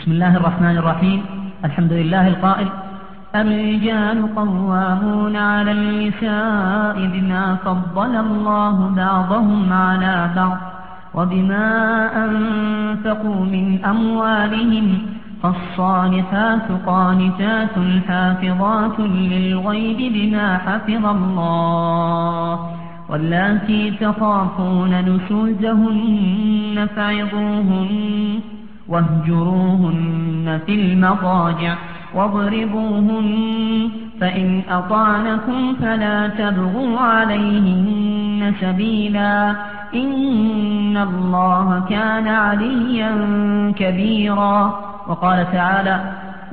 بسم الله الرحمن الرحيم. الحمد لله القائل: الرجال قوامون على النساء بما فضل الله بعضهم على بعض وبما أنفقوا من أموالهم، فالصالحات قانتات حافظات للغيب بما حفظ الله، واللاتي تخافون نشوزهن فعظوهن واهجروهن في المضاجع واضربوهن، فإن أطعنكم فلا تبغوا عليهن سبيلا، إن الله كان عليا كبيرا. وقال تعالى: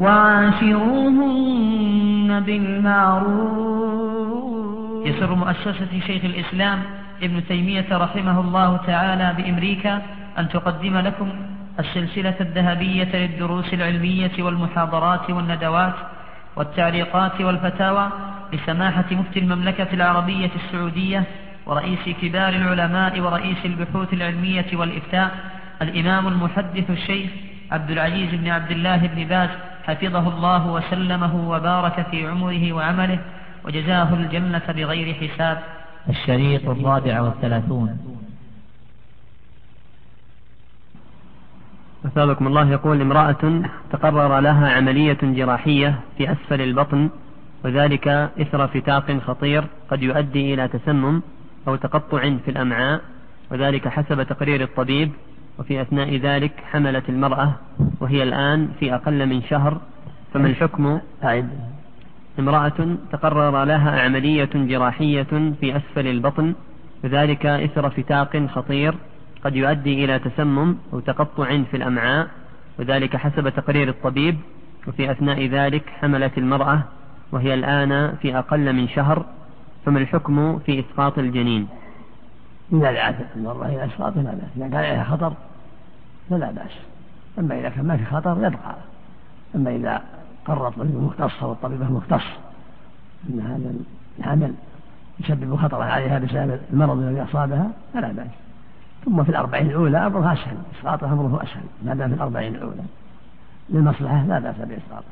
وعاشروهن بالمعروف. يسر مؤسسة شيخ الإسلام ابن تيمية رحمه الله تعالى بأمريكا أن تقدم لكم السلسلة الذهبية للدروس العلمية والمحاضرات والندوات والتعليقات والفتاوى لسماحة مفتي المملكة العربية السعودية ورئيس كبار العلماء ورئيس البحوث العلمية والإفتاء الإمام المحدث الشيخ عبد العزيز بن عبد الله بن باز حفظه الله وسلمه وبارك في عمره وعمله وجزاه الجنة بغير حساب. الشريط 34. أثابكم الله. يقول: امرأة تقرر لها عملية جراحية في أسفل البطن، وذلك إثر فتاق خطير قد يؤدي إلى تسمم أو تقطع في الأمعاء، وذلك حسب تقرير الطبيب، وفي أثناء ذلك حملت المرأة وهي الآن في أقل من شهر، فما الحكم؟ امرأة تقرر لها عملية جراحية في أسفل البطن، وذلك إثر فتاق خطير قد يؤدي إلى تسمم أو تقطع في الأمعاء، وذلك حسب تقرير الطبيب، وفي أثناء ذلك حملت المرأة وهي الآن في أقل من شهر، فما الحكم في إسقاط الجنين؟ إذا دعت المرأة إلى إسقاطه لا بأس، إذا كان عليها خطر فلا بأس، أما إذا كان ما في خطر يبقى، أما إذا قرر الطبيب المختص والطبيبة المختص أن هذا الحمل يسبب خطرا عليها بسبب المرض الذي أصابها فلا بأس. ثم في 40 الأولى أمرها أسهل، إسقاطها أمره أسهل ما دام في 40 الأولى للمصلحة لا بأس بإسقاطه.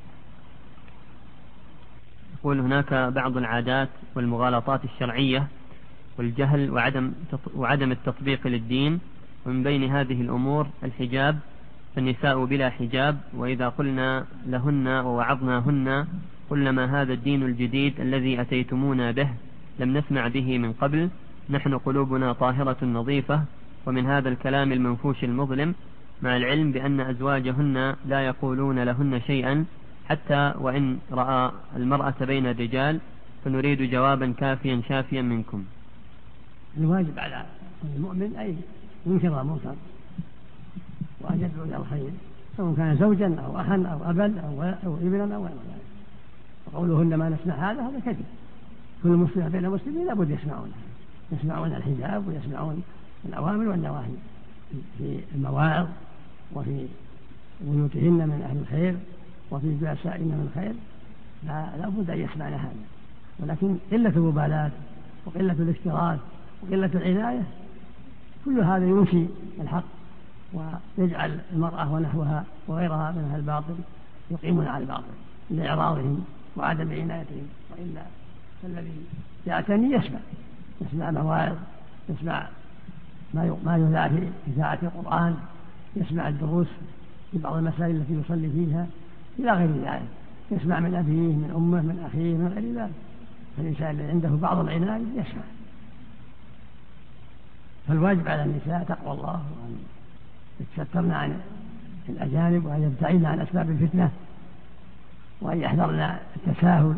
يقول: هناك بعض العادات والمغالطات الشرعية والجهل وعدم التطبيق للدين، ومن بين هذه الأمور الحجاب، فالنساء بلا حجاب، وإذا قلنا لهن ووعظناهن قلنا ما هذا الدين الجديد الذي أتيتمونا به، لم نسمع به من قبل، نحن قلوبنا طاهرة نظيفة، ومن هذا الكلام المنفوش المظلم، مع العلم بأن أزواجهن لا يقولون لهن شيئا حتى وإن رأى المرأة بين الرجال، فنريد جوابا كافيا شافيا منكم. الواجب على المؤمن أي ينكر المنكر وأن يدعو إلى الخير، سواء كان زوجا أو أخا أو أبا أو ابنا أو غير ذلك. وقولهن ما نسمع هذا كذب. كل مسلم بين المسلمين لابد يسمعون الحجاب ويسمعون الأوامر والنواهي في المواعظ وفي بيوتهن من أهل الخير وفي جلسائهن من الخير، لا بد أن يسمعن هذا، ولكن قلة المبالاة وقلة الاكتراث وقلة العناية كل هذا ينسي الحق ويجعل المرأة ونحوها وغيرها من أهل الباطل يقيمون على الباطل لإعراضهم وعدم عنايتهم. وإلا فالذي يعتني يسمع مواعظ، يسمع ما يذاع في إذاعة القرآن، يسمع الدروس في بعض المسائل التي يصلي فيها إلى غير ذلك، يسمع من أبيه من أمه من أخيه من غير ذلك. فالإنسان الذي عنده بعض العناية يسمع. فالواجب على النساء تقوى الله وأن يتسترن عن الأجانب وأن يبتعدن عن أسباب الفتنة وأن يحذرن التساهل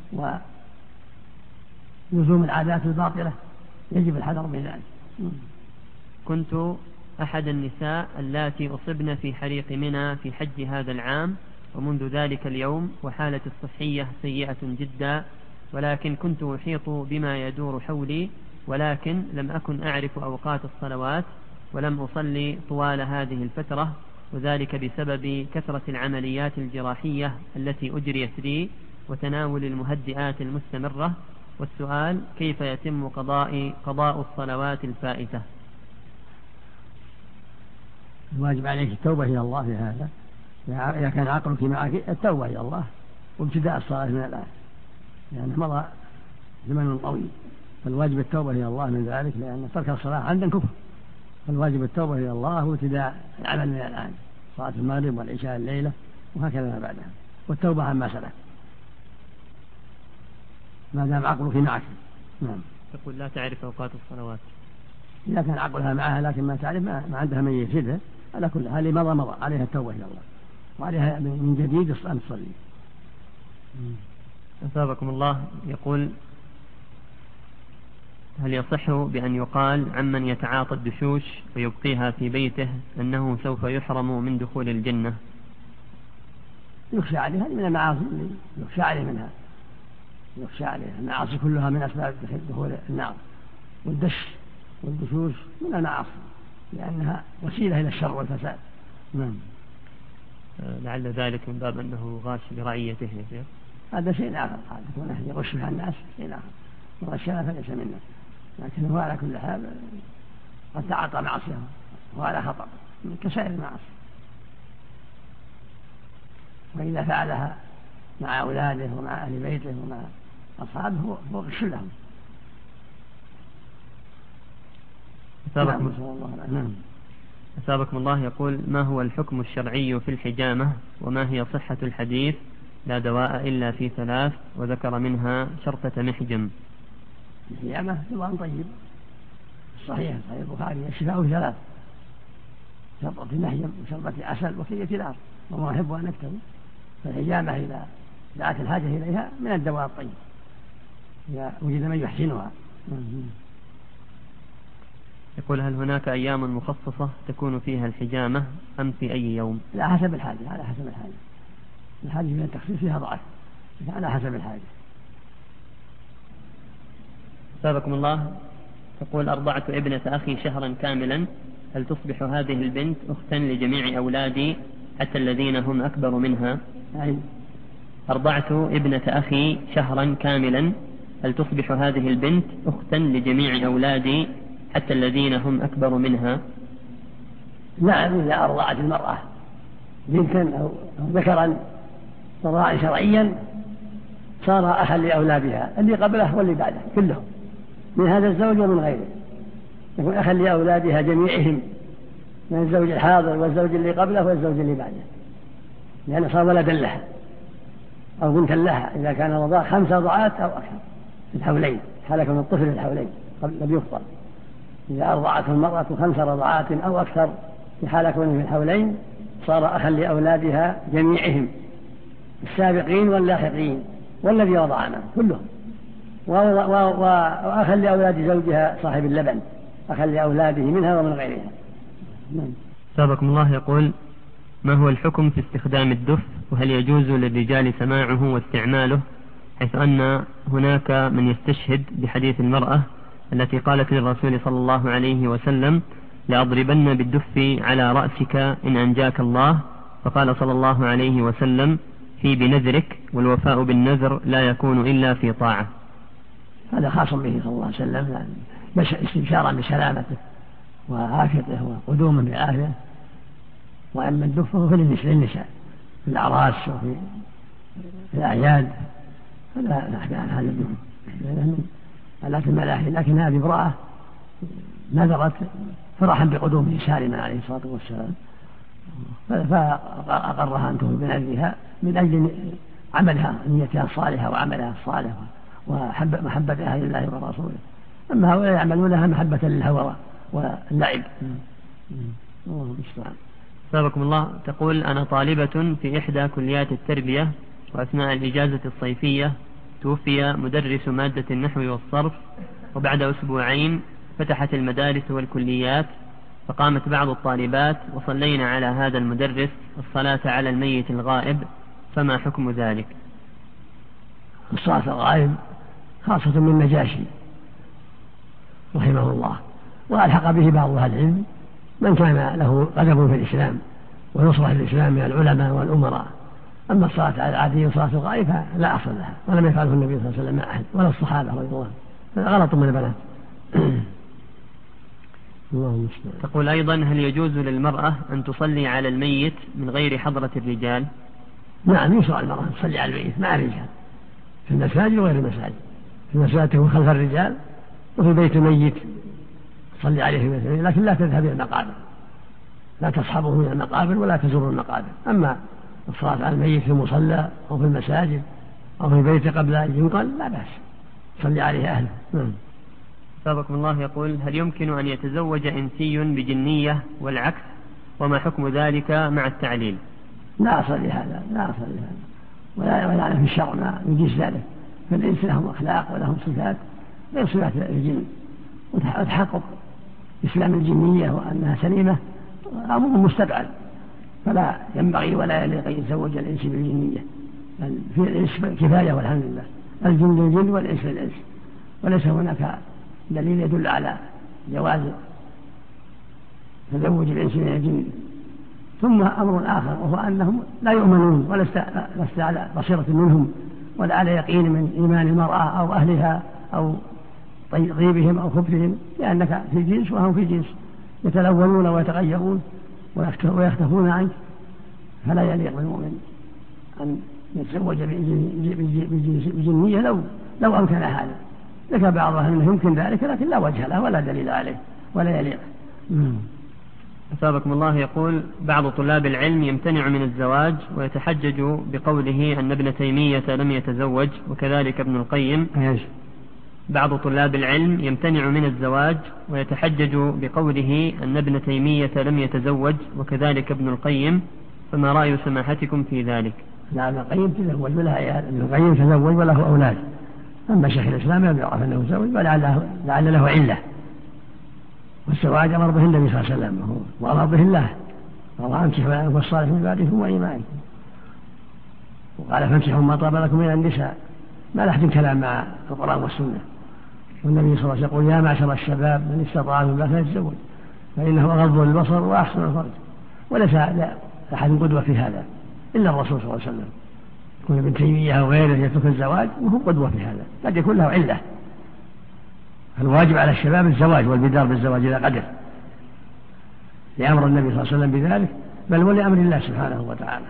ولزوم العادات الباطلة، يجب الحذر من ذلك. كنت أحد النساء اللاتي أصبن في حريق منى في حج هذا العام، ومنذ ذلك اليوم وحالة الصحية سيئة جدا، ولكن كنت أحيط بما يدور حولي، ولكن لم أكن أعرف أوقات الصلوات ولم أصلي طوال هذه الفترة، وذلك بسبب كثرة العمليات الجراحية التي أجريت لي وتناول المهدئات المستمرة. والسؤال: كيف يتم قضاء الصلوات الفائتة؟ الواجب عليك التوبة إلى الله في هذا إذا كان عقلك معك التوبة إلى الله وابتداء الصلاة من الآن، لأنه مضى زمن طويل، فالواجب التوبة إلى الله من ذلك، لأن ترك الصلاة عند الكفر، فالواجب التوبة إلى الله وابتداء العمل من الآن، صلاة المغرب والعشاء الليلة وهكذا ما بعدها، والتوبة عما سلف ما دام عقلك معك. نعم. يقول لا تعرف أوقات الصلوات. إذا كان عقلها معها لكن ما تعرف ما عندها من يفسدها، على كل حال مضى عليها التوبة إلى الله، وعليها من جديد أن تصلي. أثابكم الله. يقول هل يصح بأن يقال عمن يتعاطى الدشوش ويبقيها في بيته أنه سوف يحرم من دخول الجنة؟ يخشى عليها، هذه من المعاصي اللي يخشى عليه منها، يخشى عليها. المعاصي كلها من أسباب دخول النار، والدش والدشوش من المعاصي لأنها وسيلة إلى الشر والفساد. نعم. لعل ذلك من باب أنه غاش لرعيته يا شيخ. هذا شيء آخر، قد يكون أحد يغش بها الناس شيء آخر، وغشنا فليس منا، لكن هو على كل حال قد تعاطى معصية وعلى خطأ كسائر المعاصي، وإذا فعلها مع أولاده ومع أهل بيته ومع أصحابه هو غش لهم. أثابكم الله. يقول ما هو الحكم الشرعي في الحجامة، وما هي صحة الحديث لا دواء إلا في 3 وذكر منها شرطة محجم؟ الحجامة دواء طيب صحيح البخاري، الشفاء في 3: شرطة محجم وشربة عسل وكية نار، وما أحب أن أكتب. فالحجامة إذا دعت الحاجة إليها من الدواء الطيب إذا وجد من يحسنها. يقول هل هناك أيام مخصصة تكون فيها الحجامة أم في أي يوم؟ لا، حسب الحاجة، على حسب الحاجة. الحاجة فيها التخصيص فيها ضعف، على حسب الحاجة. أثابكم الله. تقول أرضعت ابنة أخي شهرا كاملا، هل تصبح هذه البنت أختا لجميع أولادي حتى الذين هم أكبر منها؟ أرضعت ابنة أخي شهرا كاملا، هل تصبح هذه البنت أختا لجميع أولادي حتى الذين هم أكبر منها؟ نعم، إذا أرضعت المرأة بنتا أو ذكرا رضاعا شرعيا صار أخا لأولادها اللي قبله واللي بعده كلهم، من هذا الزوج ومن غيره، يكون أخا لأولادها جميعهم، من الزوج الحاضر والزوج اللي قبله والزوج اللي بعده، لأنه صار ولدا لها أو بنتا لها إذا كان رضاع 5 رضعات أو أكثر في الحولين، حال كون الطفل في الحولين قبل أن يفطر. إذا أرضعت المرأة 5 رضعات أو أكثر في حال كونه في الحولين صار أخا لأولادها جميعهم، السابقين واللاحقين والذي رضع معه كلهم، وأخا لأولاد زوجها صاحب اللبن، أخا لأولاده منها ومن غيرها. سابقكم الله. يقول ما هو الحكم في استخدام الدف، وهل يجوز للرجال سماعه واستعماله، حيث أن هناك من يستشهد بحديث المرأة التي قالت للرسول صلى الله عليه وسلم لأضربن بالدف على رأسك إن أنجاك الله، فقال صلى الله عليه وسلم في بنذرك، والوفاء بالنذر لا يكون إلا في طاعة. هذا خاص به صلى الله عليه وسلم، استبشارا بسلامته وعافيته وقدومه بعافية. وأما الدف فهو للنساء في الأعراس وفي الأعياد، فلا نحكي عن هذا الدف لكن ملاهي، لكن هذه امرأة نذرت فرحا بقدومه سالما عليه الصلاة والسلام، فأقرها أن تكون بنذرها من أجل عملها، نيتها الصالحة وعملها الصالح ومحبتها لله ورسوله. أما هؤلاء يعملونها محبة للهوى واللعب. سابقكم الله. تقول أنا طالبة في إحدى كليات التربية، وأثناء الإجازة الصيفية توفي مدرس مادة النحو والصرف، وبعد 2 أسبوع فتحت المدارس والكليات، فقامت بعض الطالبات وصلينا على هذا المدرس الصلاة على الميت الغائب، فما حكم ذلك؟ الصلاة الغائب خاصة من نجاشي رحمه الله، وألحق به بعض أهل العلم من كان له قدم في الإسلام ونصرة الإسلام من العلماء والأمراء. أما الصلاة على العادية وصلاة الغائب لا أصل لها، ولم يفعله النبي صلى الله عليه وسلم مع أحد ولا الصحابة رضي الله عنهم، هذا غلط من البنات. تقول أيضا: هل يجوز للمرأة أن تصلي على الميت من غير حضرة الرجال؟ نعم، يشرع المرأة تصلي على الميت مع الرجال في المساجد وغير المساجد. في المساجد تكون خلف الرجال، وفي بيت الميت تصلي عليه في بيت الميت، لكن لا تذهب إلى المقابر، لا تصحبه من المقابر ولا تزور المقابر. أما الصلاة على الميت في المصلى أو في المساجد أو في بيته قبل أن ينقل لا بأس، صلي عليه أهله. سابقكم الله يقول: هل يمكن أن يتزوج إنسي بجنية والعكس، وما حكم ذلك مع التعليل؟ لا أصل لهذا، لا أصل لهذا، ولا في الشرع ما يجيز ذلك. فالإنس لهم أخلاق ولهم صفات غير صفات الجن، وتحقق إسلام الجنية وأنها سليمة أمر مستبعد، فلا ينبغي ولا يليق أن يتزوج الإنس بالجنية. بل في الإنس كفاية والحمد لله، الجن للجن والإنس للإنس، وليس هناك دليل يدل على جواز تزوج الإنس من الجن. ثم أمر آخر، وهو أنهم لا يؤمنون ولست على بصيرة منهم ولا على يقين من إيمان المرأة أو أهلها أو طيبهم أو خبثهم، لأنك في جنس وهم في جنس، يتلونون ويتغيرون ويختفون عنك، فلا يليق بالمؤمن أن يتزوج بجنية لو أمكن هذا. ذكر بعضها أنه يمكن ذلك، لكن لا وجه له ولا دليل عليه ولا يليق. أثابكم الله يقول: بعض طلاب العلم يمتنع من الزواج ويتحجج بقوله أن ابن تيمية لم يتزوج وكذلك ابن القيم. بعض طلاب العلم يمتنع من الزواج ويتحجج بقوله أن ابن تيمية لم يتزوج وكذلك ابن القيم، فما رأي سماحتكم في ذلك؟ لا، ابن القيم تزوج وله عيال، ابن القيم تزوج وله أولاد، أما شيخ الإسلام لم يعرف أنه تزوج، ولعل له علة. والزواج أمر به النبي صلى الله عليه وسلم وأمر به الله، والله أنكحوا الأنفس الصالحين من بعدكم وإيمانكم، وقال: فانكحوا ما طاب لكم من النساء. ما لحد كلام مع القرآن والسنة. والنبي صلى الله عليه وسلم يقول: يا معشر الشباب من استطاع منكم الباءة فليتزوج فإنه أغض للبصر وأحسن الفرج. وليس أحد قدوة في هذا إلا الرسول صلى الله عليه وسلم. يكون ابن تيمية أو غيره يترك الزواج وهو قدوة في هذا، قد يكون له علة. الواجب على الشباب الزواج والبدار بالزواج إذا قدر، لأمر النبي صلى الله عليه وسلم بذلك، بل ولأمر الله سبحانه وتعالى.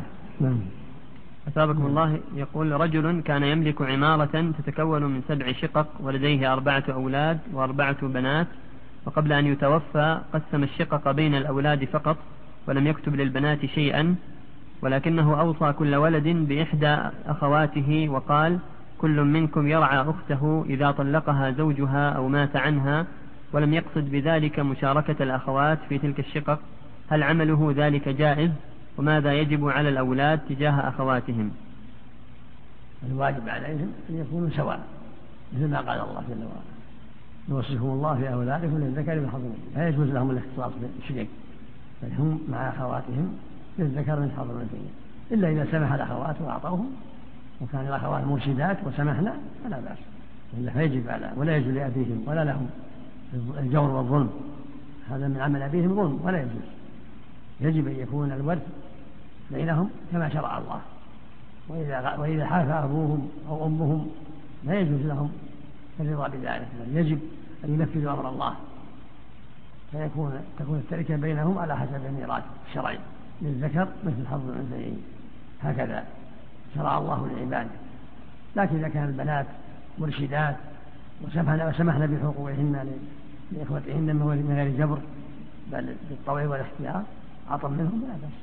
أثابكم الله يقول: رجل كان يملك عمارة تتكون من 7 شقق ولديه 4 أولاد و4 بنات، وقبل أن يتوفى قسم الشقق بين الأولاد فقط ولم يكتب للبنات شيئا، ولكنه أوصى كل ولد بإحدى أخواته وقال: كل منكم يرعى أخته إذا طلقها زوجها أو مات عنها، ولم يقصد بذلك مشاركة الأخوات في تلك الشقق. هل عمله ذلك جائز؟ وماذا يجب على الأولاد تجاه أخواتهم؟ الواجب عليهم أن يكونوا سواء، مثل ما قال الله جل وعلا: يوصيكم الله في أولادكم للذكر مثل حظ الأنثيين. لا يجوز لهم الاختصاص بالشريك، بل هم مع أخواتهم للذكر مثل حظ الأنثيين، إلا إذا سمح الأخوات وأعطوهم وكان الأخوات مرشدات وسمحنا فلا بأس، إلا فيجب على ولا يجوز لأبيهم ولا لهم الجور والظلم، هذا من عمل أبيهم ظلم ولا يجوز. يجب أن يكون الورث بينهم كما شرع الله، وإذا حاف أبوهم أو أمهم لا يجوز لهم الرضا بذلك، بل يجب أن ينفذوا أمر الله، تكون التركة بينهم على حسب الميراث الشرعي، للذكر مثل حظ الأنثيين، هكذا شرع الله لعباده. لكن إذا كان البنات مرشدات وسمحنا بحقوقهن لإخوتهن من غير جبر بل بالطوع والاختيار عطا منهم لا بأس.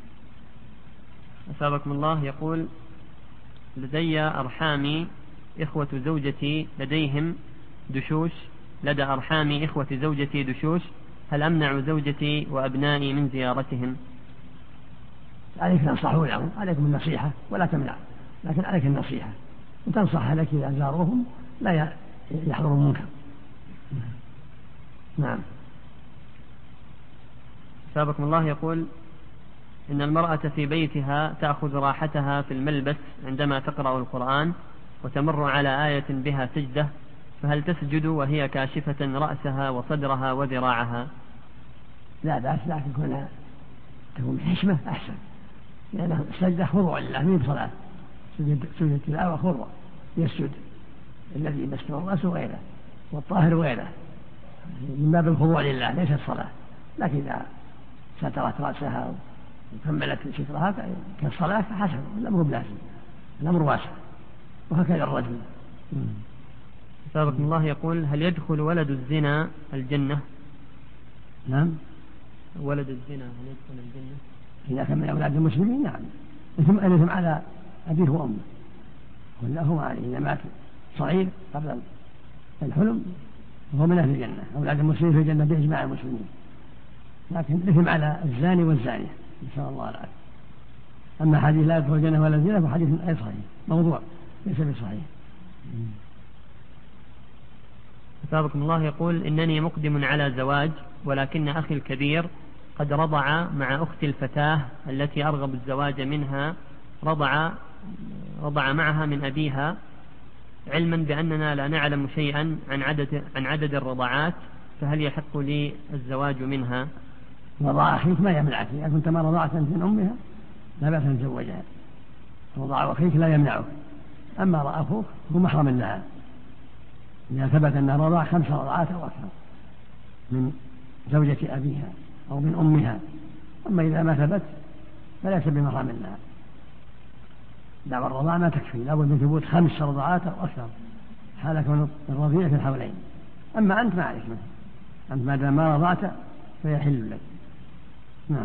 أثابكم الله يقول: لدي أرحامي إخوة زوجتي لديهم دشوش، لدى أرحامي إخوة زوجتي دشوش، هل أمنع زوجتي وأبنائي من زيارتهم؟ عليك تنصحوا لهم، عليكم النصيحة ولا تمنع، لكن عليك النصيحة وتنصح لك إذا زاروهم لا يحضروا المنكر. نعم. سابقكم الله يقول: إن المرأة في بيتها تأخذ راحتها في الملبس عندما تقرأ القرآن وتمر على آية بها سجدة، فهل تسجد وهي كاشفة رأسها وصدرها وذراعها؟ لا بأس، لكن تكون بحشمة أحسن، لأن السجدة خضوع لله من صلاة، سجد التلاوة خضوع، يسجد الذي يمسه الرأس غيره والطاهر غيره، من باب الخضوع لله ليست صلاة، لكن إذا سترت رأسها وكملت سترها كالصلاة فحسن، الأمر بلازم، الأمر واسع، وهكذا الرجل. سابقكم الله يقول: هل يدخل ولد الزنا الجنة؟ نعم، ولد الزنا هل يدخل الجنة؟ إذا كان من أولاد المسلمين نعم، إثم على أبيه وأمه كلهما عليه، إذا مات صغير قبل الحلم وهو من أهل الجنة، أولاد المسلمين في الجنة بإجماع المسلمين، لكن الإثم على الزاني والزانية، نسأل الله العافية. أما حديث لا يدخل الجنة ولا الزنا فحديث غير صحيح، موضوع ليس بصحيح. سابقكم الله يقول: إنني مقدم على زواج، ولكن أخي الكبير قد رضع مع أختي الفتاة التي أرغب الزواج منها، رضع معها من أبيها، علما بأننا لا نعلم شيئا عن عدد الرضعات، فهل يحق لي الزواج منها؟ رضاع أخيك ما يمنعك، إذا كنت ما رضعت من أمها لا بأس أن تزوجها، رضاع أخيك لا يمنعك. أما أخوك هو محرم لها إذا ثبت أنها رضع 5 رضعات أو أكثر من زوجة أبيها أو من أمها. أما إذا ما ثبت فليس بمحرم لها. دعوى الرضاع ما تكفي، لا بد من ثبوت 5 رضعات أو أكثر حال كون الرضيع في الحولين. أما أنت ما عليك منه، أنت ما دام ما رضعت فيحل لك. نعم.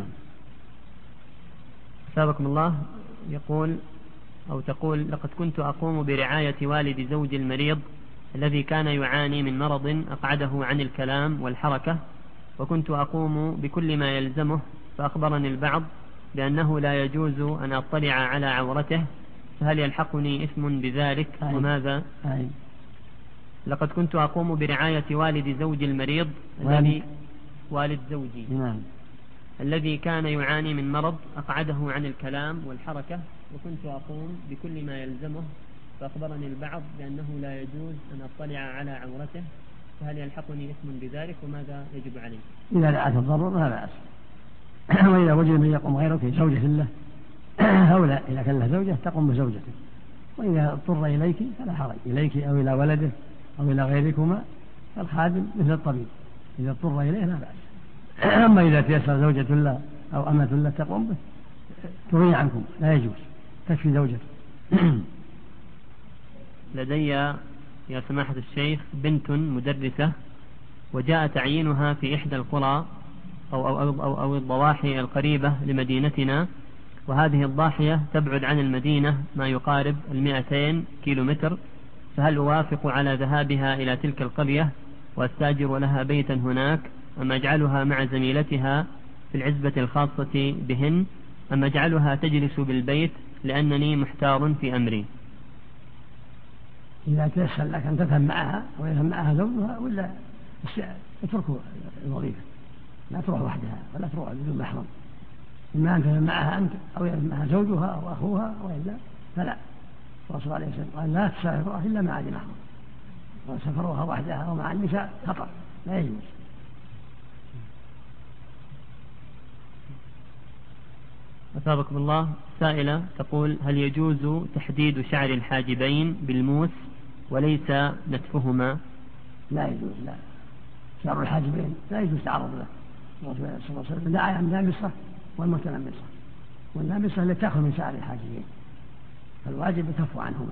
سابقكم الله يقول أو تقول: لقد كنت أقوم برعاية والد زوجي المريض الذي كان يعاني من مرض أقعده عن الكلام والحركة، وكنت أقوم بكل ما يلزمه، فأخبرني البعض بأنه لا يجوز أن أطلع على عورته، فهل يلحقني إثم بذلك وماذا؟ لقد كنت أقوم برعاية والد زوجي المريض والد زوجي الذي كان يعاني من مرض أقعده عن الكلام والحركة، وكنت أقوم بكل ما يلزمه، فأخبرني البعض بأنه لا يجوز أن أطلع على عورته، فهل يلحقني إثم بذلك وماذا يجب علي؟ إذا دعت الضرر لا بأس، وإذا وجد من يقوم غيرك زوجة له أو لا، إذا كان له زوجة تقوم بزوجته، وإذا اضطر إليك فلا حرج، إليك أو إلى ولده أو إلى غيركما، فالخادم مثل الطبيب إذا اضطر إليه لا بأس. أما إذا تيسر زوجة له أو أمة له تقوم به تغني عنكم، لا يجوز، تكفي زوجته. لدي يا سماحة الشيخ بنت مدرسة، وجاء تعيينها في إحدى القرى أو الضواحي القريبة لمدينتنا، وهذه الضاحية تبعد عن المدينة ما يقارب 200 كيلومتر، فهل أوافق على ذهابها إلى تلك القرية وأستاجر لها بيتا هناك، أم أجعلها مع زميلتها في العزبة الخاصة بهن، أم أجعلها تجلس بالبيت لأنني محتار في أمري؟ إذا تيسر لك أن تذهب معها ويذهب معها زوجها، ولا اتركوا الوظيفة، لا تروح وحدها ولا تروح بدون محرم، إما أن تذهب معها أنت أو يذهب معها زوجها أو أخوها، وإلا فلا. الرسول عليه الصلاة والسلام قال: لا تسافروا إلا مع ذي محرم، وسفروها وحدها أو مع النساء خطر، لا يجوز. أثابكم الله سائلة تقول: هل يجوز تحديد شعر الحاجبين بالموس وليس نتفهما؟ لا يجوز، لا، شعر الحاجبين لا يجوز تعرض له. الرسول صلى الله عليه وسلم دعا عن النامصة والمتنمصة، والنامصة التي تأخذ من شعر الحاجبين، فالواجب الكف عنهما.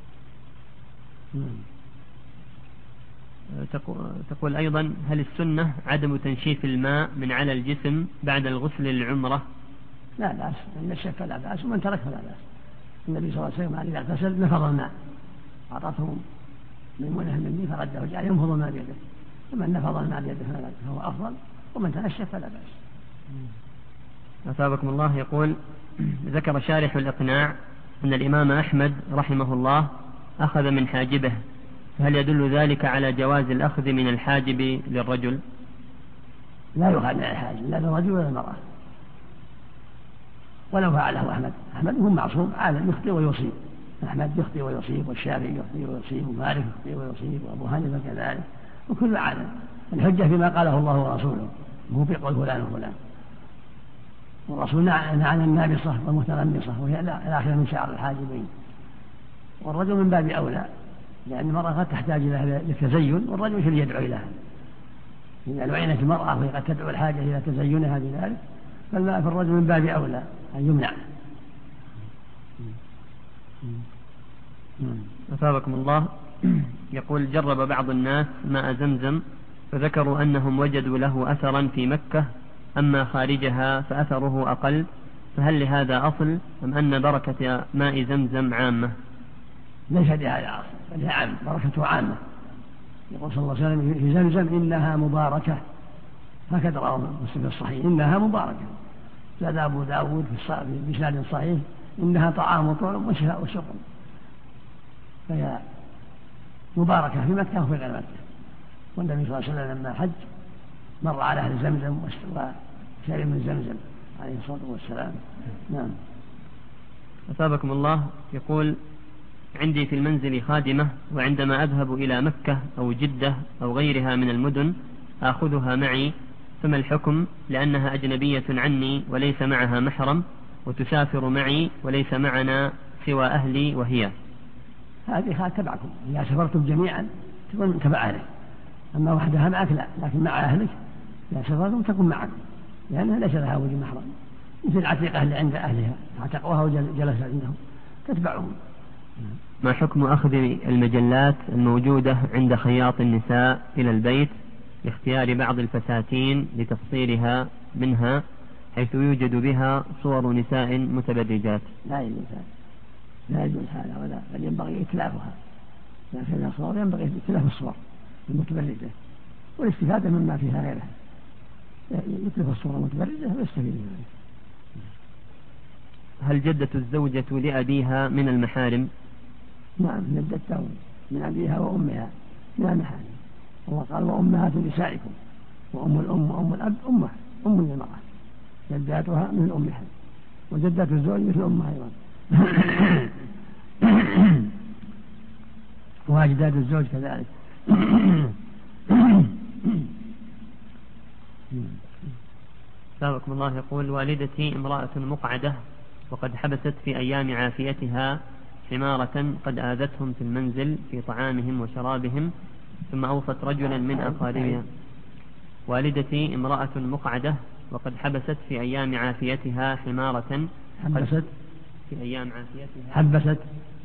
تقول أيضا: هل السنة عدم تنشيف الماء من على الجسم بعد الغسل للعمرة؟ لا بأس، من نشف فلا بأس، ومن ترك فلا بأس. النبي صلى الله عليه وسلم إذا اغتسل نفض الماء، أعطته ميمونة مني فرده جعل ينفض الماء بيده، ومن نفض الماء بيده فهو أفضل، ومن تنشف فلا بأس. أثابكم الله يقول: ذكر شارح الإقناع أن الإمام أحمد رحمه الله أخذ من حاجبه، فهل يدل ذلك على جواز الأخذ من الحاجب للرجل؟ لا يؤخذ من الحاجب لا للرجل ولا المرأة، ولو فعله أحمد هو معصوم عالم، يخطئ ويصيب. أحمد يخطئ ويصيب، والشافعي يخطئ ويصيب، ومالك يخطئ ويصيب، وأبو حنيفة كذلك، وكل عالم. الحجة فيما قاله الله ورسوله، مو في قول فلان وفلان. والرسول نهى عن النامصة والمتنمصة، وهي الآخر من شعر الحاجبين. والرجل من باب أولى، لأن المرأة قد تحتاج إلى التزين، والرجل يدعو إليها. إذا لعنت المرأة وهي قد تدعو الحاجة إلى تزينها بذلك فالماء في الرجل من باب أولى أن يمنع. أثابكم الله. يقول جرب بعض الناس ماء زمزم فذكروا أنهم وجدوا له أثرا في مكة، أما خارجها فأثره أقل، فهل لهذا أصل أم أن بركة ماء زمزم عامة؟ ليس لهذا أصل، بل عام، بركته عامة. يقول صلى الله عليه وسلم في زمزم إنها مباركة، هكذا رواه مسلم في الصحيح، إنها مباركة. زاد أبو داود في بسند صحيح إنها طعام وطعم وشفاء وسقم، فهي مباركة في مكة وفي غير مكة. والنبي صلى الله عليه وسلم لما حج مر على أهل زمزم وشرب من زمزم عليه الصلاة والسلام. نعم. أثابكم الله. يقول عندي في المنزل خادمة، وعندما أذهب إلى مكة أو جدة أو غيرها من المدن آخذها معي، فما الحكم لأنها أجنبية عني وليس معها محرم، وتسافر معي وليس معنا سوى أهلي وهي؟ هذه تبعكم، إذا سافرتم جميعا تكون تبع أهلك، أما وحدها معك لا، لكن مع أهلك إذا سافرتم تكون معكم، لأنها ليس لها وجه محرم، مثل العتيقة اللي عند أهلها اعتقوها وجلس عندهم تتبعهم. ما حكم أخذ المجلات الموجودة عند خياط النساء إلى البيت لاختيار بعض الفساتين لتفصيلها منها، حيث يوجد بها صور نساء متبرجات؟ لا يجوز هذا، ولا بل ينبغي إتلافها، إذا كان صور ينبغي إتلاف الصور المتبرجة والاستفادة مما فيها غيرها، يتلف الصور المتبرجة ويستفيد منها. هل جدة الزوجة لأبيها من المحارم؟ نعم، جدته من أبيها وأمها من المحارم. الله قال وأمهات نسائكم، وأم الأم وأم الأب أم للمرأة، جداتها من أمها، وجدات الزوج مثل أمها أيضا. وأجداد الزوج كذلك. سابقكم الله. يقول والدتي امرأة مقعدة، وقد حبست في أيام عافيتها حمارة قد آذتهم في المنزل في طعامهم وشرابهم، ثم أوصت رجلا من أقاربها. والدتي امرأة مقعدة، وقد حبست في أيام عافيتها حمارة حبست في أيام عافيتها حبست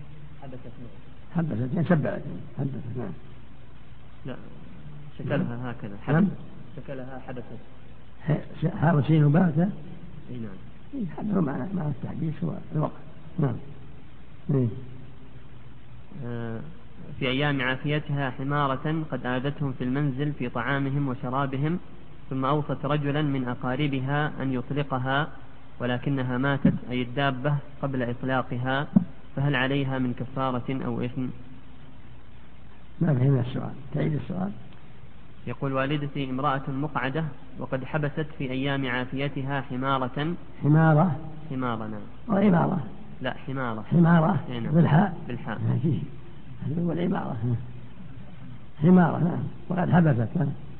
حبست يعني سبعت حبست. نعم. لا، شكلها هكذا حبست. شكلها حبست ها وسين وباء. اي نعم. يحدث مع التحديث هو الوقت. نعم. في أيام عافيتها حمارة قد آذتهم في المنزل في طعامهم وشرابهم، ثم أوصت رجلا من أقاربها أن يطلقها، ولكنها ماتت أي الدابة قبل إطلاقها، فهل عليها من كفارة أو إثم؟ ما فهمنا السؤال، تعيد السؤال. يقول والدتي امرأة مقعدة، وقد حبست في أيام عافيتها حمارة. نعم. وعمارة. لا، حمارة. نعم. بالحاء. هو العمارة. حمارة. نعم. وقد حبست.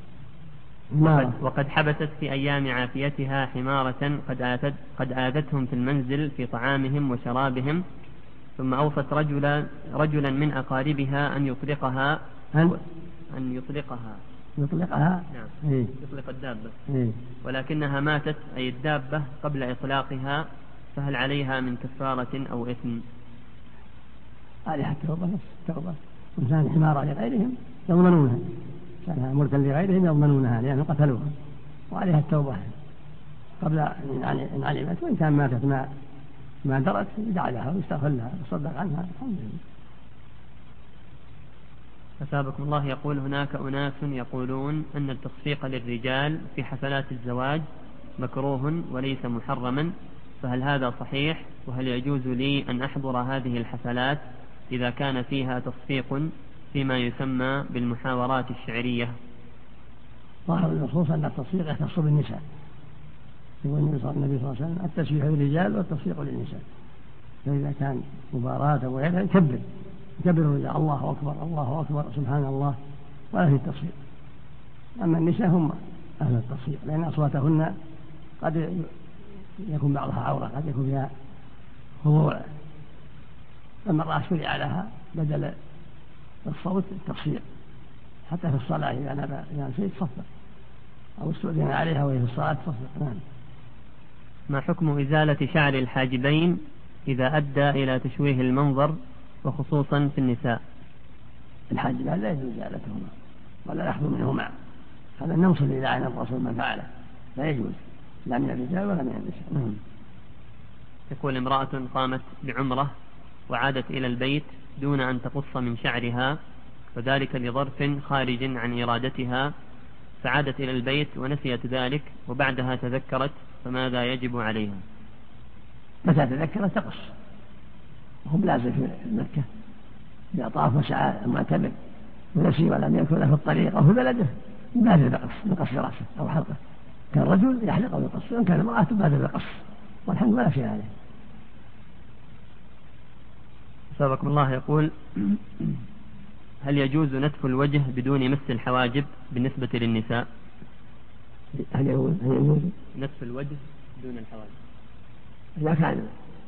وقد حبست في أيام عافيتها حمارة قد آذتهم في المنزل في طعامهم وشرابهم، ثم أوصت رجلا من أقاربها أن يطلقها. نعم. يطلق الدابة. ولكنها ماتت أي الدابة قبل إطلاقها، فهل عليها من كفارة أو إثم؟ عليها التوبة. وكان حمارة لغيرهم يضمنونها، كانها ملكا لغيرهم يضمنونها لأنهم قتلوها، وعليها التوبة قبل أن علمت، وإن كان ماتت ما درت يدعى لها ويستغفر لها ويصدق عنها. الحمد لله. أثابكم الله. يقول هناك أناس يقولون أن التصفيق للرجال في حفلات الزواج مكروه وليس محرما، فهل هذا صحيح؟ وهل يجوز لي أن أحضر هذه الحفلات إذا كان فيها تصفيق فيما يسمى بالمحاورات الشعرية؟ ظاهر النصوص أن التصفيق يختص بالنساء، يقول النبي صلى الله عليه وسلم التسبيح للرجال والتصفيق للنساء، فإذا كان مباراة أو غيرها يكبر الرجال الله أكبر الله أكبر سبحان الله، ولا في التصفيق. أما النساء هم أهل التصفيق، لأن أصواتهن قد يكون بعضها عورة، قد يكون فيها خضوع، فالمرأة شرع لها بدل الصوت التصفيق، حتى في الصلاة إذا نسيت صفر أو استؤذن عليها وهي في الصلاة تصدق. نعم. ما حكم إزالة شعر الحاجبين إذا أدى إلى تشويه المنظر وخصوصا في النساء؟ الحاجبان لا يجوز إزالتهما ولا يأخذ منهما، هذا نوصل إلى عين الرسول من فعله، لا يجوز لا من الرجال ولا من النساء. يقول امرأة قامت بعمرة وعادت إلى البيت دون أن تقص من شعرها، وذلك لظرف خارج عن إرادتها، فعادت إلى البيت ونسيت ذلك وبعدها تذكرت، فماذا يجب عليها؟ متى تذكرت تقص، وهم لازم في مكة إذا طاف وسعى المعتمر ونسي ولم يكن في الطريق أو في بلده يبادر بقص رأسه أو حلقه، كان رجل يحلق أو يقص، وإن كان امرأة تبادر بقص، والحمد ولا شيء عليه. سبحانك الله يقول هل يجوز نتف الوجه بدون مس الحواجب بالنسبة للنساء؟ هل يجوز نتف الوجه بدون الحواجب إذا كان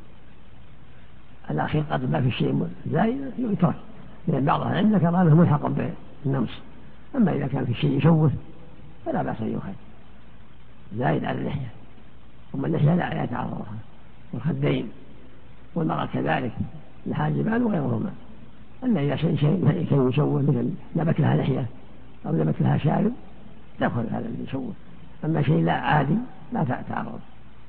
الأخير قد ما في شيء زائد يترك، لأن بعض العلم ذكر أنه ملحق بالنمس، أما إذا كان في شيء يشوه فلا بأس أن يؤخذ زائد على اللحية، ثم اللحية لا يتعرضها، والخدين والمرأة كذلك الحاجبان وغيرهما. أما إذا شيء يشوه مثل نبت لها لحية أو نبت لها شارب تأخذ هذا اللي يشوه، أما شيء لا عادي لا تتعرض.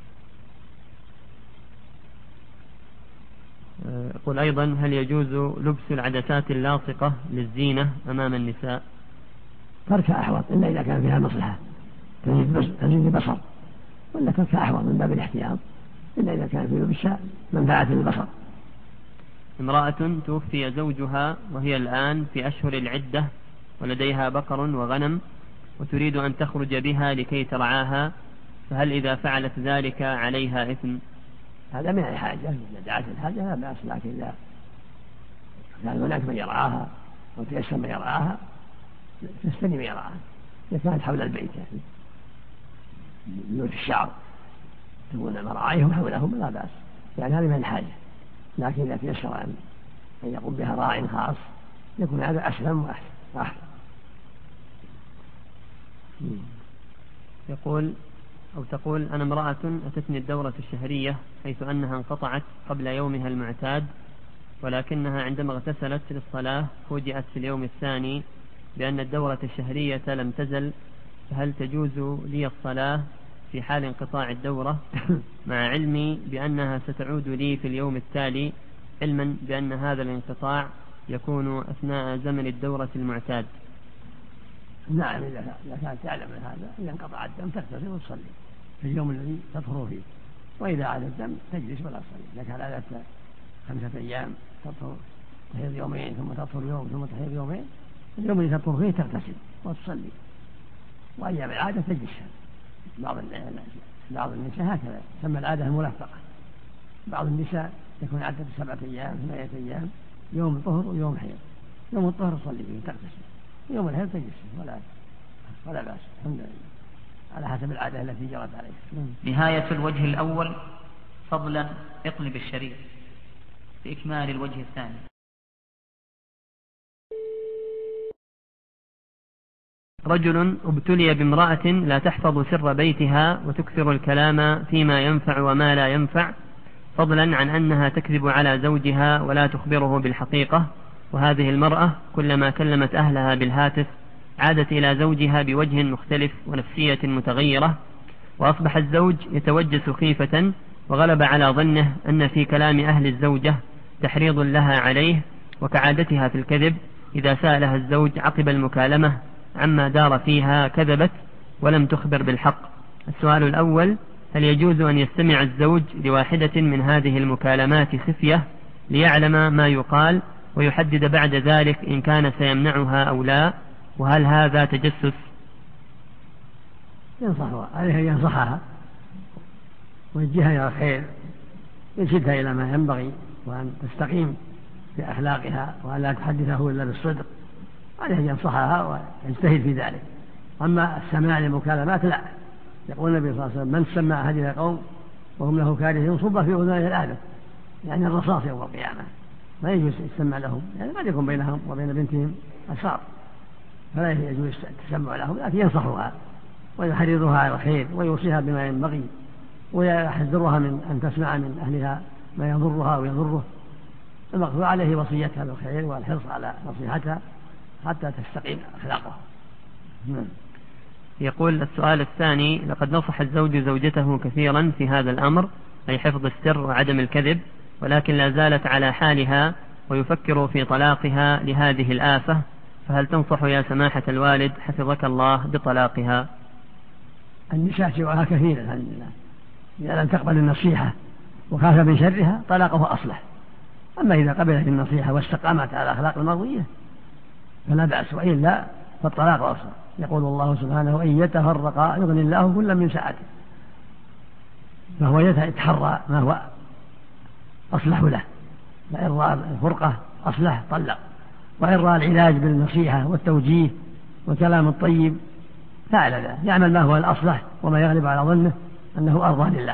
يقول أيضا هل يجوز لبس العدسات اللاصقة للزينة أمام النساء؟ ترك أحوط إلا إذا كان فيها مصلحة تزيد البصر، ولا ترك أحوط من باب الاحتياط إلا إذا كان في لبسها منفعة للبصر. امرأة توفي زوجها وهي الآن في أشهر العدة ولديها بقر وغنم وتريد أن تخرج بها لكي ترعاها، فهل إذا فعلت ذلك عليها إثم؟ هذا من الحاجة، إذا دعت الحاجة لا بأس، لكن إذا كان هناك من يرعاها أو تيسر من يرعاها تستلم يرعاها. إذا كانت حول البيت يعني بيوت الشعر تكون مراعيهم حولهم لا بأس، يعني هذه من الحاجة، لكن إذا تيسر أن يقوم بها راع خاص يكون هذا أسلم وأحسن. تقول أنا امرأة أتتني الدورة الشهرية حيث أنها انقطعت قبل يومها المعتاد، ولكنها عندما اغتسلت للصلاة فوجئت في اليوم الثاني بأن الدورة الشهرية لم تزل، فهل تجوز لي الصلاة في حال انقطاع الدورة مع علمي بأنها ستعود لي في اليوم التالي، علما بأن هذا الانقطاع يكون أثناء زمن الدورة المعتاد؟ نعم، إذا كانت تعلم هذا إذا انقطع الدم تغتسل وتصلي في اليوم الذي تطهر فيه، وإذا عاد الدم تجلس ولا تصلي. إذا كان عادت 5 أيام تطهر تحيض يومين ثم تطهر يوم ثم تحيض يومين، اليوم اللي تطهر فيه تغتسل وتصلي، وأيام العادة تجلس. بعض النساء هكذا تسمى العادة الملفقة، بعض النساء يكون عادة 7 أيام 8 أيام، يوم طهر ويوم حيض، يوم الطهر تصلي فيه تغتسل، يوم الحيض تجلس ولا بأس، الحمد لله على حسب العادة التي جرت عليه. نهاية الوجه الأول فضلا اقلب الشريط بإكمال الوجه الثاني. رجل ابتلي بامرأة لا تحفظ سر بيتها وتكثر الكلام فيما ينفع وما لا ينفع، فضلا عن أنها تكذب على زوجها ولا تخبره بالحقيقة، وهذه المرأة كلما كلمت أهلها بالهاتف عادت إلى زوجها بوجه مختلف ونفسية متغيرة، وأصبح الزوج يتوجس خيفة، وغلب على ظنه أن في كلام أهل الزوجة تحريض لها عليه، وكعادتها في الكذب إذا سألها الزوج عقب المكالمة عما دار فيها كذبت ولم تخبر بالحق. السؤال الأول: هل يجوز أن يستمع الزوج لواحدة من هذه المكالمات خفية ليعلم ما يقال ويحدد بعد ذلك إن كان سيمنعها أو لا، وهل هذا تجسس؟ عليه أن ينصحها ويوجهها إلى الخير، يرشدها إلى ما ينبغي، وأن تستقيم في أخلاقها وأن لا تحدثه إلا بالصدق، عليه أن ينصحها ويجتهد في ذلك. أما السماع للمكالمات لا، يقول النبي صلى الله عليه وسلم: من سمع هذه القوم وهم له كارهون صب في أذنيه الآلة، يعني الرصاص يوم القيامة، ما يجوز يسمع لهم، يعني قد يكون بينهم وبين بنتهم أسرار، فلا يجوز التسمع لهم، لكن ينصحها ويحرضها على الخير ويوصيها بما ينبغي ويحذرها من أن تسمع من أهلها ما يضرها ويضره. المقصود عليه وصيتها بالخير والحرص على نصيحتها حتى تستقيم أخلاقها. يقول السؤال الثاني: لقد نصح الزوج زوجته كثيرا في هذا الأمر، أي حفظ السر وعدم الكذب، ولكن لا زالت على حالها ويفكر في طلاقها لهذه الآفة، فهل تنصح يا سماحة الوالد حفظك الله بطلاقها؟ النساء سواها كثير الحمد لله، إذا لم تقبل النصيحة وخاف من شرها طلاقه أصلح. أما إذا قبلت النصيحة واستقامت على الأخلاق المرضية فلا بأس، وإلا فالطلاق أصلح. يقول الله سبحانه: إن يتفرقا يغني الله كلا من سعته. فهو يتحرى ما هو أصلح له، فإن رأى الفرقة أصلح طلق، وإن رأى العلاج بالنصيحة والتوجيه والكلام الطيب فعل ذلك، يعمل ما هو الأصلح وما يغلب على ظنه أنه أرضى لله.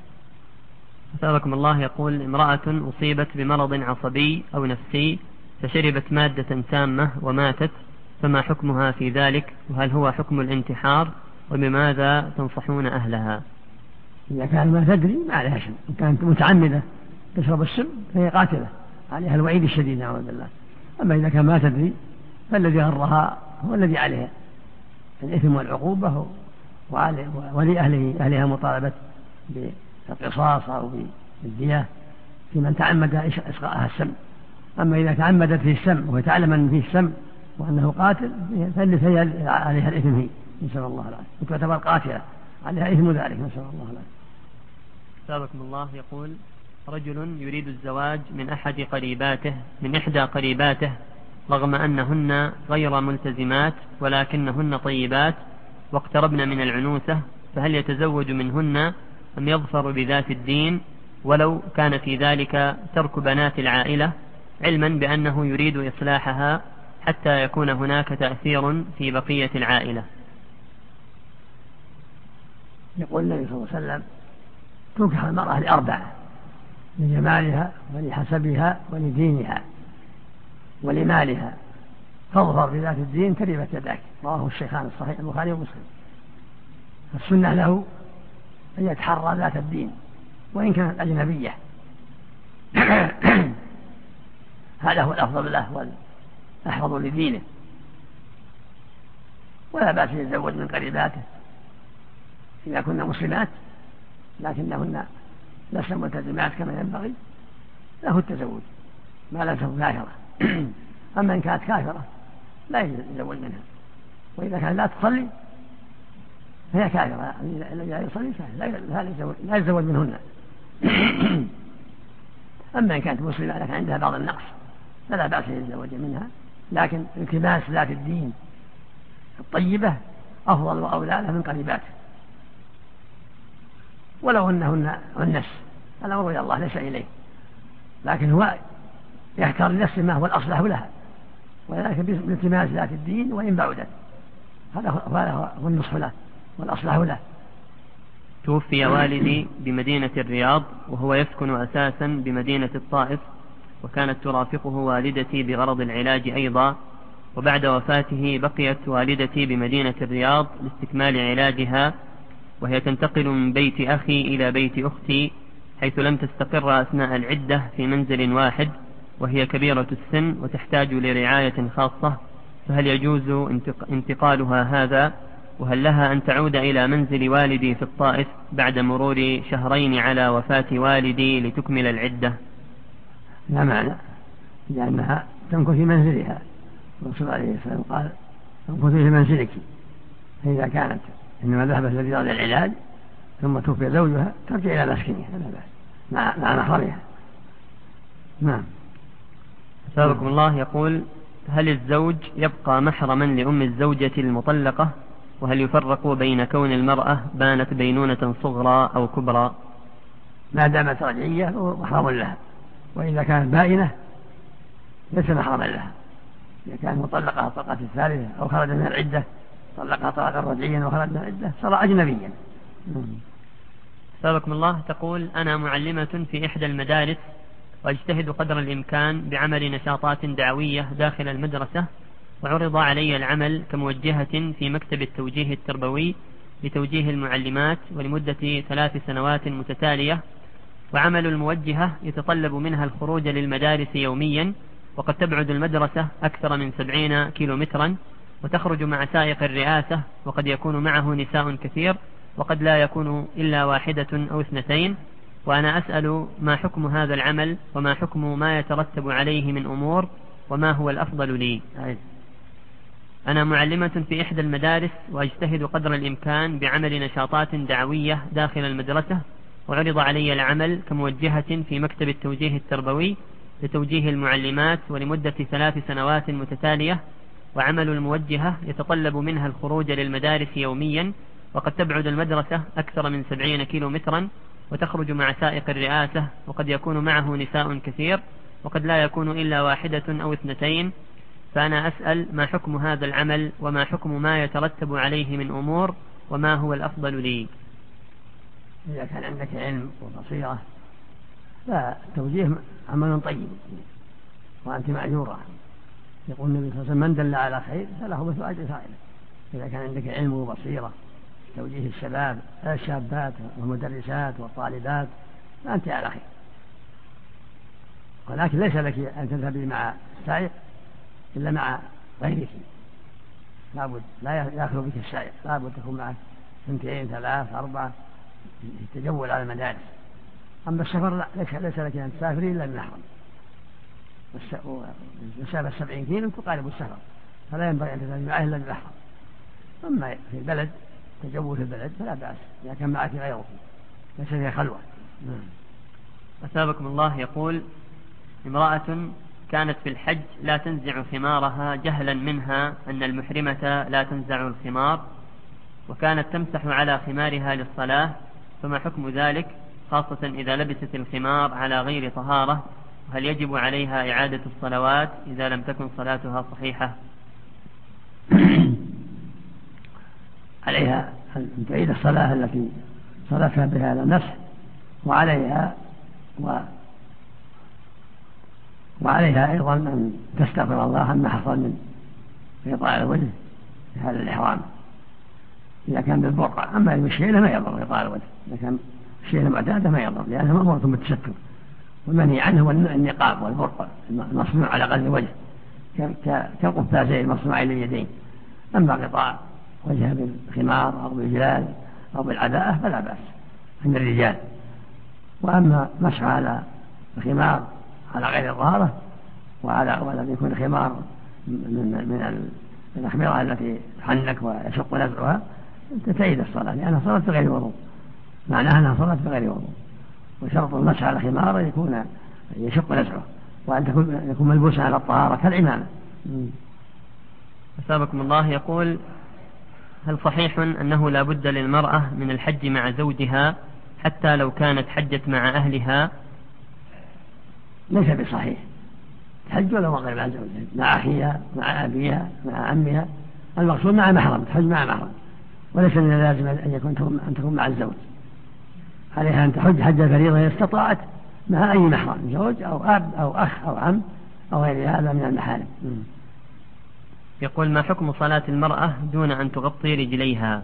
أثابكم الله. يقول: امرأة أصيبت بمرض عصبي أو نفسي فشربت مادة سامة وماتت، فما حكمها في ذلك؟ وهل هو حكم الانتحار؟ وبماذا تنصحون أهلها؟ إذا كان ما تدري ما عليها شيء، إن كانت متعمدة تشرب السم فهي قاتلة عليها الوعيد الشديد نعوذ بالله. أما إذا كان ما تدري فالذي غرها هو الذي عليها الإثم والعقوبة، ولي أهلها مطالبة بالقصاص أو بالدية في من تعمد إسقاءها السم. أما إذا تعمدت فيه السم وهي تعلم أن فيه السم وأنه قاتل فهي عليها الإثم، هي نسأل الله العافية، وتعتبر قاتلة عليها إثم ذلك، نسأل الله العافية. أثابكم الله. يقول: رجل يريد الزواج من إحدى قريباته رغم أنهن غير ملتزمات ولكنهن طيبات واقتربن من العنوسة، فهل يتزوج منهن أم يظفر بذات الدين ولو كان في ذلك ترك بنات العائلة، علما بأنه يريد إصلاحها حتى يكون هناك تأثير في بقية العائلة؟ يقول النبي صلى الله عليه وسلم: تنكح المرأة لأربع: لجمالها ولحسبها ولدينها ولمالها، فاظفر بذات الدين تربت يداك. رواه الشيخان الصحيح البخاري ومسلم. السنة له أن يتحرى ذات الدين وإن كانت أجنبية هذا هو الأفضل له والأحفظ لدينه، ولا بأس يتزوج من قريباته إذا كنا مسلمات لكنهن لسن ملتزمات كما ينبغي، له التزوج ما لم تكن كافرة. أما إن كانت كافرة لا يتزوج منها، وإذا كانت لا تصلي فهي كافرة، الذي لا يصلي لا يتزوج منهن. أما إن كانت مسلمة لكن عندها بعض النقص فلا بأس يتزوج منها، لكن التماس ذات الدين الطيبة أفضل وأولى له من قريباته، ولو أنهن عنس الأمر إلى الله ليس إليه، لكن هو يختار لنفسه ما هو الأصلح لها، ولكن بالتماس ذات الدين وإن بعدت، هذا هو النصح له والأصلح له. توفي والدي بمدينة الرياض وهو يسكن أساسا بمدينة الطائف، وكانت ترافقه والدتي بغرض العلاج أيضا، وبعد وفاته بقيت والدتي بمدينة الرياض لاستكمال علاجها، وهي تنتقل من بيت أخي إلى بيت أختي حيث لم تستقر أثناء العدة في منزل واحد، وهي كبيرة السن وتحتاج لرعاية خاصة، فهل يجوز انتقالها هذا؟ وهل لها أن تعود إلى منزل والدي في الطائف بعد مرور شهرين على وفاة والدي لتكمل العدة؟ لا معنى، لأنها تمكث في منزلها، الرسول عليه السلام قال: تمكث في منزلك. فإذا كانت إنما ذهبت لرياض العلاج ثم توفي زوجها ترجع إلى مسكنها لا بأس مع محرمها. نعم. أثابكم الله. يقول: هل الزوج يبقى محرما لأم الزوجة المطلقة؟ وهل يفرق بين كون المرأة بانت بينونة صغرى أو كبرى؟ ما دامت رجعية هو محرم لها، وإذا كانت بائنة ليس محرما لها. إذا كانت مطلقة الطلقة الثالثة أو خرج من العدة طلقها طلاقا رجعيا وخرج من العدة صار أجنبيا. أثابكم الله. تقول: أنا معلمة في إحدى المدارس وأجتهد قدر الإمكان بعمل نشاطات دعوية داخل المدرسة، وعرض علي العمل كموجهة في مكتب التوجيه التربوي لتوجيه المعلمات ولمدة 3 سنوات متتالية، وعمل الموجهة يتطلب منها الخروج للمدارس يوميا، وقد تبعد المدرسة أكثر من 70 كيلومترا، وتخرج مع سائق الرئاسة، وقد يكون معه نساء كثير، وقد لا يكون إلا 1 أو 2. وأنا أسأل ما حكم هذا العمل، وما حكم ما يترتب عليه من أمور، وما هو الأفضل لي؟ أنا معلمة في إحدى المدارس، وأجتهد قدر الإمكان بعمل نشاطات دعوية داخل المدرسة، وعرض علي العمل كموجهة في مكتب التوجيه التربوي لتوجيه المعلمات ولمدة 3 سنوات متتالية، وعمل الموجهة يتطلب منها الخروج للمدارس يوميا، وقد تبعد المدرسة أكثر من 70 كيلومترا، وتخرج مع سائق الرئاسة، وقد يكون معه نساء كثير، وقد لا يكون إلا 1 أو 2. فأنا أسأل ما حكم هذا العمل، وما حكم ما يترتب عليه من أمور، وما هو الأفضل لي؟ إذا كان عندك علم وبصيرة فالتوجيه عمل طيب وأنت معذورة. يقول النبي صلى الله عليه وسلم: من دل على خير فله مثل أجر فاعله. إذا كان عندك علم وبصيرة توجيه الشابات والمدرسات والطالبات فأنت على خير، ولكن ليس لك أن تذهبي مع السائق إلا مع غيرك، لابد لا يأخذ بك السائق، لابد تكون معك 2 3 4 التجول على المدارس. أما السفر لا، ليس لك أن تسافري إلا بمحرم، مسافة 70 كيلو تقارب السفر، فلا ينبغي أن تذهبي معه إلا بمحرم. أما في البلد تجول في البلد فلا بأس إذا كان معك غيره، ليس فيها خلوة. أثابكم الله. يقول: امرأة كانت في الحج لا تنزع خمارها جهلا منها أن المحرمة لا تنزع الخمار، وكانت تمسح على خمارها للصلاة، فما حكم ذلك، خاصة إذا لبست الخمار على غير طهارة؟ وهل يجب عليها إعادة الصلوات إذا لم تكن صلاتها صحيحة؟ عليها أن تعيد الصلاة التي صلتها بهذا المسح، وعليها أيضا أن تستغفر الله عما حصل من غطاء الوجه في هذا الإحرام إذا كان بالبرقع. أما المشيلة ما يضر غطاء الوجه، إذا كان الشيلة معتادة ما يضر، لأنها مأمورة بالتستر، والمنهي عنه هو النقاب والبرقع المصنوع على قدر الوجه كالقفازين المصنوعين لليدين. أما غطاء وجهها بالخمار أو بالجلال أو بالعباءة فلا بأس عند الرجال. وأما مسح على الخمار على غير الطهارة ولم يكن الخمار من الأخمرة التي تحنك ويشق نزعها تعيد الصلاة، لأنها صلاة بغير وضوء، معناها أنها صلاة بغير وضوء. وشرط المسح على الخمار يكون يشق نزعه، وأن يكون ملبوسا على الطهارة كالعمامة. أثابكم الله. يقول: هل صحيح أنه لا بد للمرأة من الحج مع زوجها حتى لو كانت حجت مع أهلها؟ ليس بصحيح. تحج ولو غير مع زوجها، مع أخيها، مع أبيها، مع عمها، المقصود مع محرم، تحج مع محرم، وليس من اللازم أن تكون مع الزوج. عليها أن تحج حج الفريضة إذا استطاعت مع أي محرم، زوج أو أب أو أخ أو عم أو غير هذا من المحارم. يقول: ما حكم صلاة المرأة دون أن تغطي رجليها؟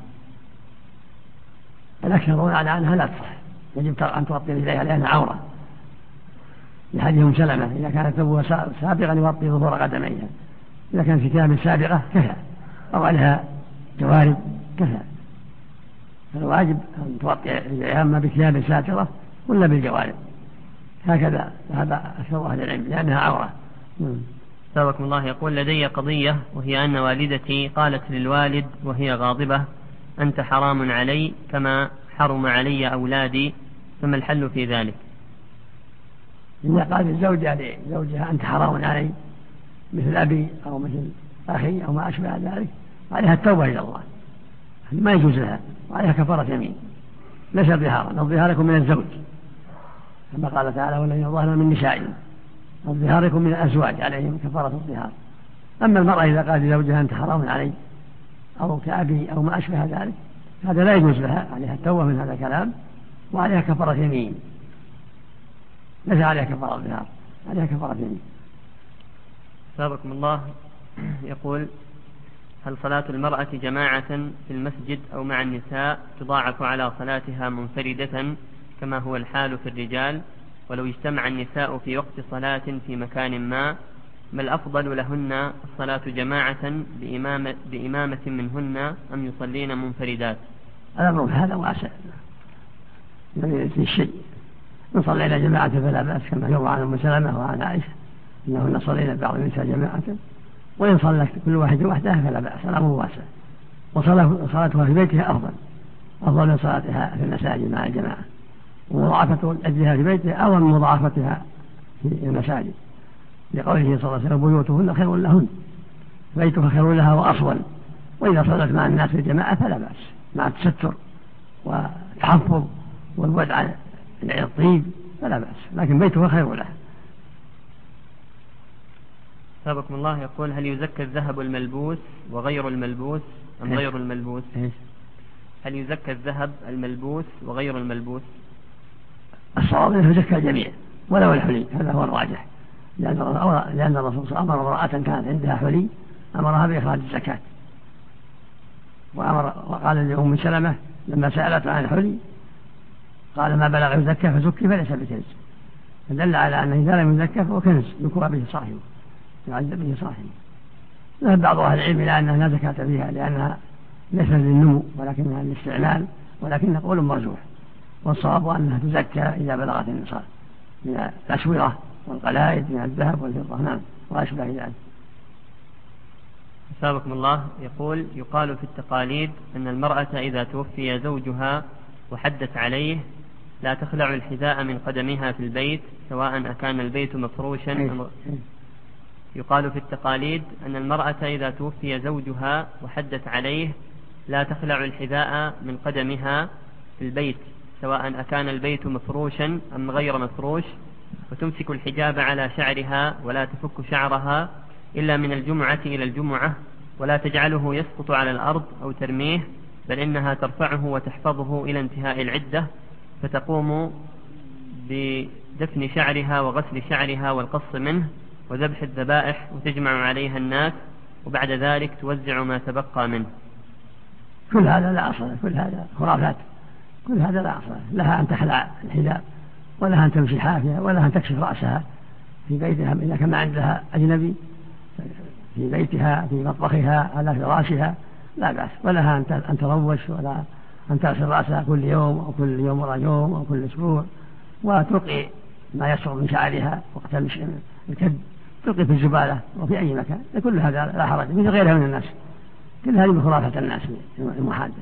الأكثرون على أنها لا تصح، يجب أن تغطي رجليها لأنها عورة، لحديث أم سلمة: إذا كانت ثوبها سابقا يغطي ظهور قدميها، إذا كان في ثياب سابقة كفى، أو عليها جوارب كفى. فالواجب أن تغطي رجليها إما بثياب ساترة ولا بالجوارب، هكذا هذا أكثر أهل العلم لأنها عورة. سابقكم الله. يقول: لدي قضية، وهي أن والدتي قالت للوالد وهي غاضبة: أنت حرام علي كما حرم علي أولادي، فما الحل في ذلك؟ إذا قال الزوجة لزوجها أنت حرام علي مثل أبي أو مثل أخي أو ما أشبه ذلك، عليها التوبة إلى الله، ما يجوز لها، وعليها كفارة يمين، ليس ظهارا. الظهار يكون من الزوج كما قال تعالى: والذين يظهرون من نسائهم. الظهار يكون من الأزواج، عليهم كفارة الظهار. أما المرأة إذا قال لزوجها أنت حرام علي أو كأبي أو ما أشبه ذلك، هذا لا يجوز لها، عليها التوبة من هذا الكلام، وعليها كفارة يمين، ليس عليها كفارة الظهار، عليها كفارة يمين. سابقكم الله. يقول: هل صلاة المرأة جماعة في المسجد أو مع النساء تضاعف على صلاتها منفردة كما هو الحال في الرجال؟ ولو اجتمع النساء في وقت صلاة في مكان ما الأفضل لهن الصلاة جماعة بإمامة منهن أم يصلين منفردات؟ الأمر هذا واسع يعني الشيء من صلى إلى جماعة فلا بأس كما يروى عن أم سلمة وعن عائشة إنهن صلينا بعض النساء جماعة، وإن صلت كل واحد وحدها فلا بأس، الأمر واسع. وصلاتها في بيتها أفضل من صلاتها في المساجد مع الجماعة، ومضاعفة أجلها في بيتها أفضل من مضاعفتها في المساجد، لقوله صلى الله عليه وسلم بيوتهن خير لهن، بيتها خير لها وأفضل. وإذا صلت مع الناس في الجماعة فلا بأس مع التستر والتحفظ والبعد عن الطيب فلا بأس، لكن بيتها خير لها. سابقكم الله يقول هل يزكى الذهب الملبوس وغير الملبوس أم غير الملبوس؟ هل يزكى الذهب الملبوس وغير الملبوس؟ الصواب أنه يزكى الجميع ولو الحلي، هذا هو الراجح، لأن الرسول أمر امرأة كانت عندها حلي أمرها بإخراج الزكاة، وقال لأم سلمة لما سألت عن الحلي قال ما بلغ يزكى فزكي فليس بكنز، فدل على أنه إذا لم يزكى فهو كنز يكوى به صاحبه يعذب به صاحبه. ذهب بعض أهل العلم إلى أنها لا زكاة فيها لأنها ليست للنمو ولكنها للاستعمال، ولكن قول مرجوح، والصواب أنها تزكى إذا بلغت النصاب من الأسورة والقلائد من الذهب والفضة، نعم، وأشبه ذلك. سابقكم الله يقول يقال في التقاليد أن المرأة إذا توفي زوجها وحدت عليه لا تخلع الحذاء من قدمها في البيت سواء أكان البيت مفروشا يقال في التقاليد أن المرأة إذا توفي زوجها وحدت عليه لا تخلع الحذاء من قدمها في البيت سواء أكان البيت مفروشا أم غير مفروش، وتمسك الحجاب على شعرها ولا تفك شعرها إلا من الجمعة إلى الجمعة، ولا تجعله يسقط على الأرض أو ترميه، بل إنها ترفعه وتحفظه إلى انتهاء العدة، فتقوم بدفن شعرها وغسل شعرها والقص منه وذبح الذبائح وتجمع عليها الناس، وبعد ذلك توزع ما تبقى منه. كل هذا لا أصل، كل هذا خرافات، كل هذا لا أصل لها أن تخلع الحذاء ولا أن تمشي حافية ولا أن تكشف رأسها في بيتها إذا كان عندها أجنبي في بيتها في مطبخها على فراشها لا بأس، ولها أن تروش ولا أن تغسل رأسها كل يوم أو كل يوم وراء يوم أو كل أسبوع، وتلقي ما يسقط من شعرها وقت الكد تلقي في الزبالة وفي أي مكان، كل هذا لا حرج من غيرها من الناس، كل هذه من خرافة الناس المحادة.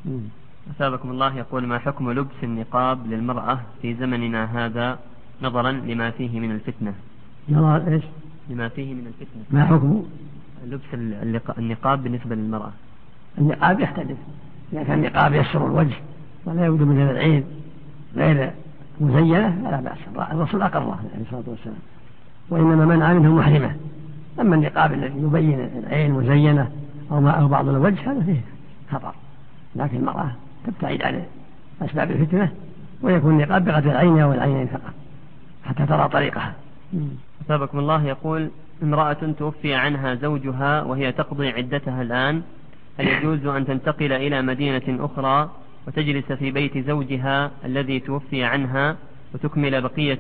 أثابكم الله يقول ما حكم لبس النقاب للمرأة في زمننا هذا نظرا لما فيه من الفتنة؟ إيش؟ لما فيه من الفتنة، ما حكم لبس النقاب بالنسبة للمرأة؟ النقاب يختلف، إذا كان النقاب يستر الوجه ولا يبدو من العين غير مزينة فلا بأس، الرسول أقره عليه الصلاة والسلام، وإنما منع منه محرمة. أما النقاب الذي يبين العين مزينة أو بعض الوجه هذا فيه خطر، لكن المرأة تبتعد عن أسباب الفتنة ويكون النقاب بقدر العين أو العينين فقط حتى ترى طريقها. أثابكم الله يقول امرأة توفي عنها زوجها وهي تقضي عدتها الآن، هل يجوز أن تنتقل إلى مدينة أخرى وتجلس في بيت زوجها الذي توفي عنها وتكمل بقية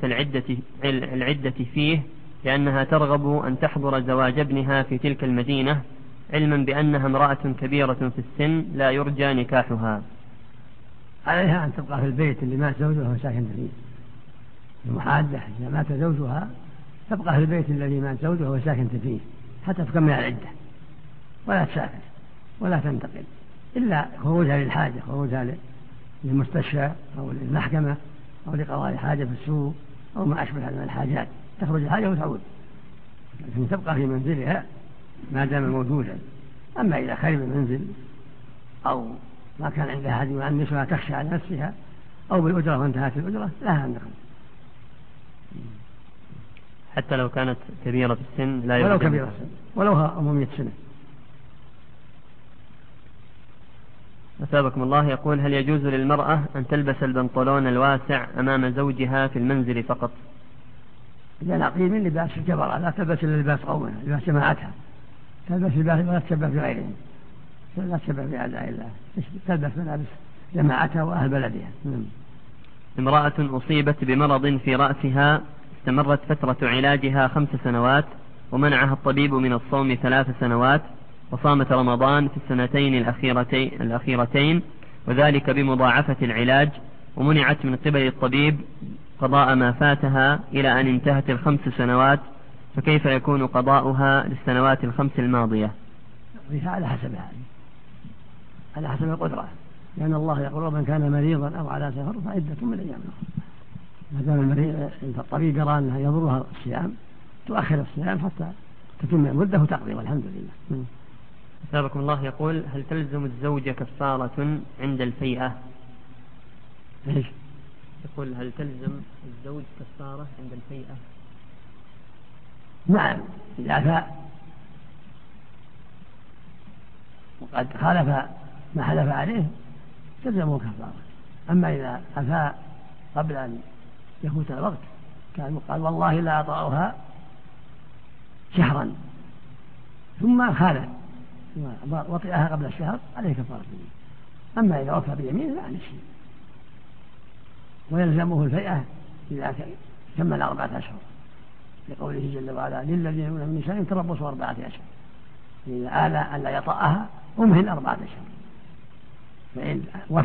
العدة فيه، لأنها ترغب أن تحضر زواج ابنها في تلك المدينة، علما بأنها امرأة كبيرة في السن لا يرجى نكاحها؟ عليها أن تبقى في البيت اللي مات زوجها وساكن فيه، المحادة إذا مات زوجها تبقى في البيت الذي مات زوجها وساكن فيه حتى تكمل العدة، ولا تسافر ولا تنتقل إلا خروجها للحاجة، خروجها للمستشفى أو للمحكمة أو لقضاء حاجة في السوق أو ما أشبه من الحاجات، تخرج الحاجة وتعود، لكن تبقى في منزلها ما دام موجودا. أما إذا خرب المنزل أو ما كان عندها أحد يؤنسها تخشى على نفسها أو بالأجرة وانتهت الأجرة لها أن تخرج، حتى لو كانت كبيرة في السن لا ولو كبيرة السن ولو 100 سنة. أثابكم الله يقول هل يجوز للمرأة أن تلبس البنطلون الواسع أمام زوجها في المنزل فقط؟ إذا نقيل من لباس الجبرة لا تلبس إلا لباس قومها لباس جماعتها، تلبس لباس ولا تشبه بغيرهم، لا تشبه بأعداء الله، تلبس ملابس جماعتها وأهل بلدها. امرأة أصيبت بمرض في رأسها استمرت فترة علاجها 5 سنوات، ومنعها الطبيب من الصوم 3 سنوات، وصامت رمضان في السنتين الأخيرتين، وذلك بمضاعفة العلاج، ومنعت من قبل الطبيب قضاء ما فاتها إلى أن انتهت 5 سنوات، فكيف يكون قضاؤها للسنوات 5 الماضية؟ على حسبها، على حسب القدرة، لأن الله يقول من كان مريضا أو على سفر فعدة من أيام أخرى. ما دام المريض الطبيب يرى أنها يضرها الصيام تؤخر الصيام حتى تتم المدة وتقضي، والحمد لله. أثابكم الله. يقول هل تلزم الزوجة كفارة عند الفيئة؟ إيش؟ يقول هل تلزم الزوج كفارة عند الفيئة؟ نعم، إذا فاء وقد خالف ما حلف عليه تلزمه كفارة. أما إذا أفاء قبل أن يفوت الوقت كان قال والله لا أطأها شهرا ثم خالف وطئها قبل الشهر عليه كفارة. أما إذا وفى بيمينه لا نشي، ويلزمه الفيئة إذا كمل 4 أشهر، لقوله جل وعلا للذين يؤمنون من النساء تربصوا 4 أشهر، إذا آل أن لا يطأها أمهل 4 أشهر، فإن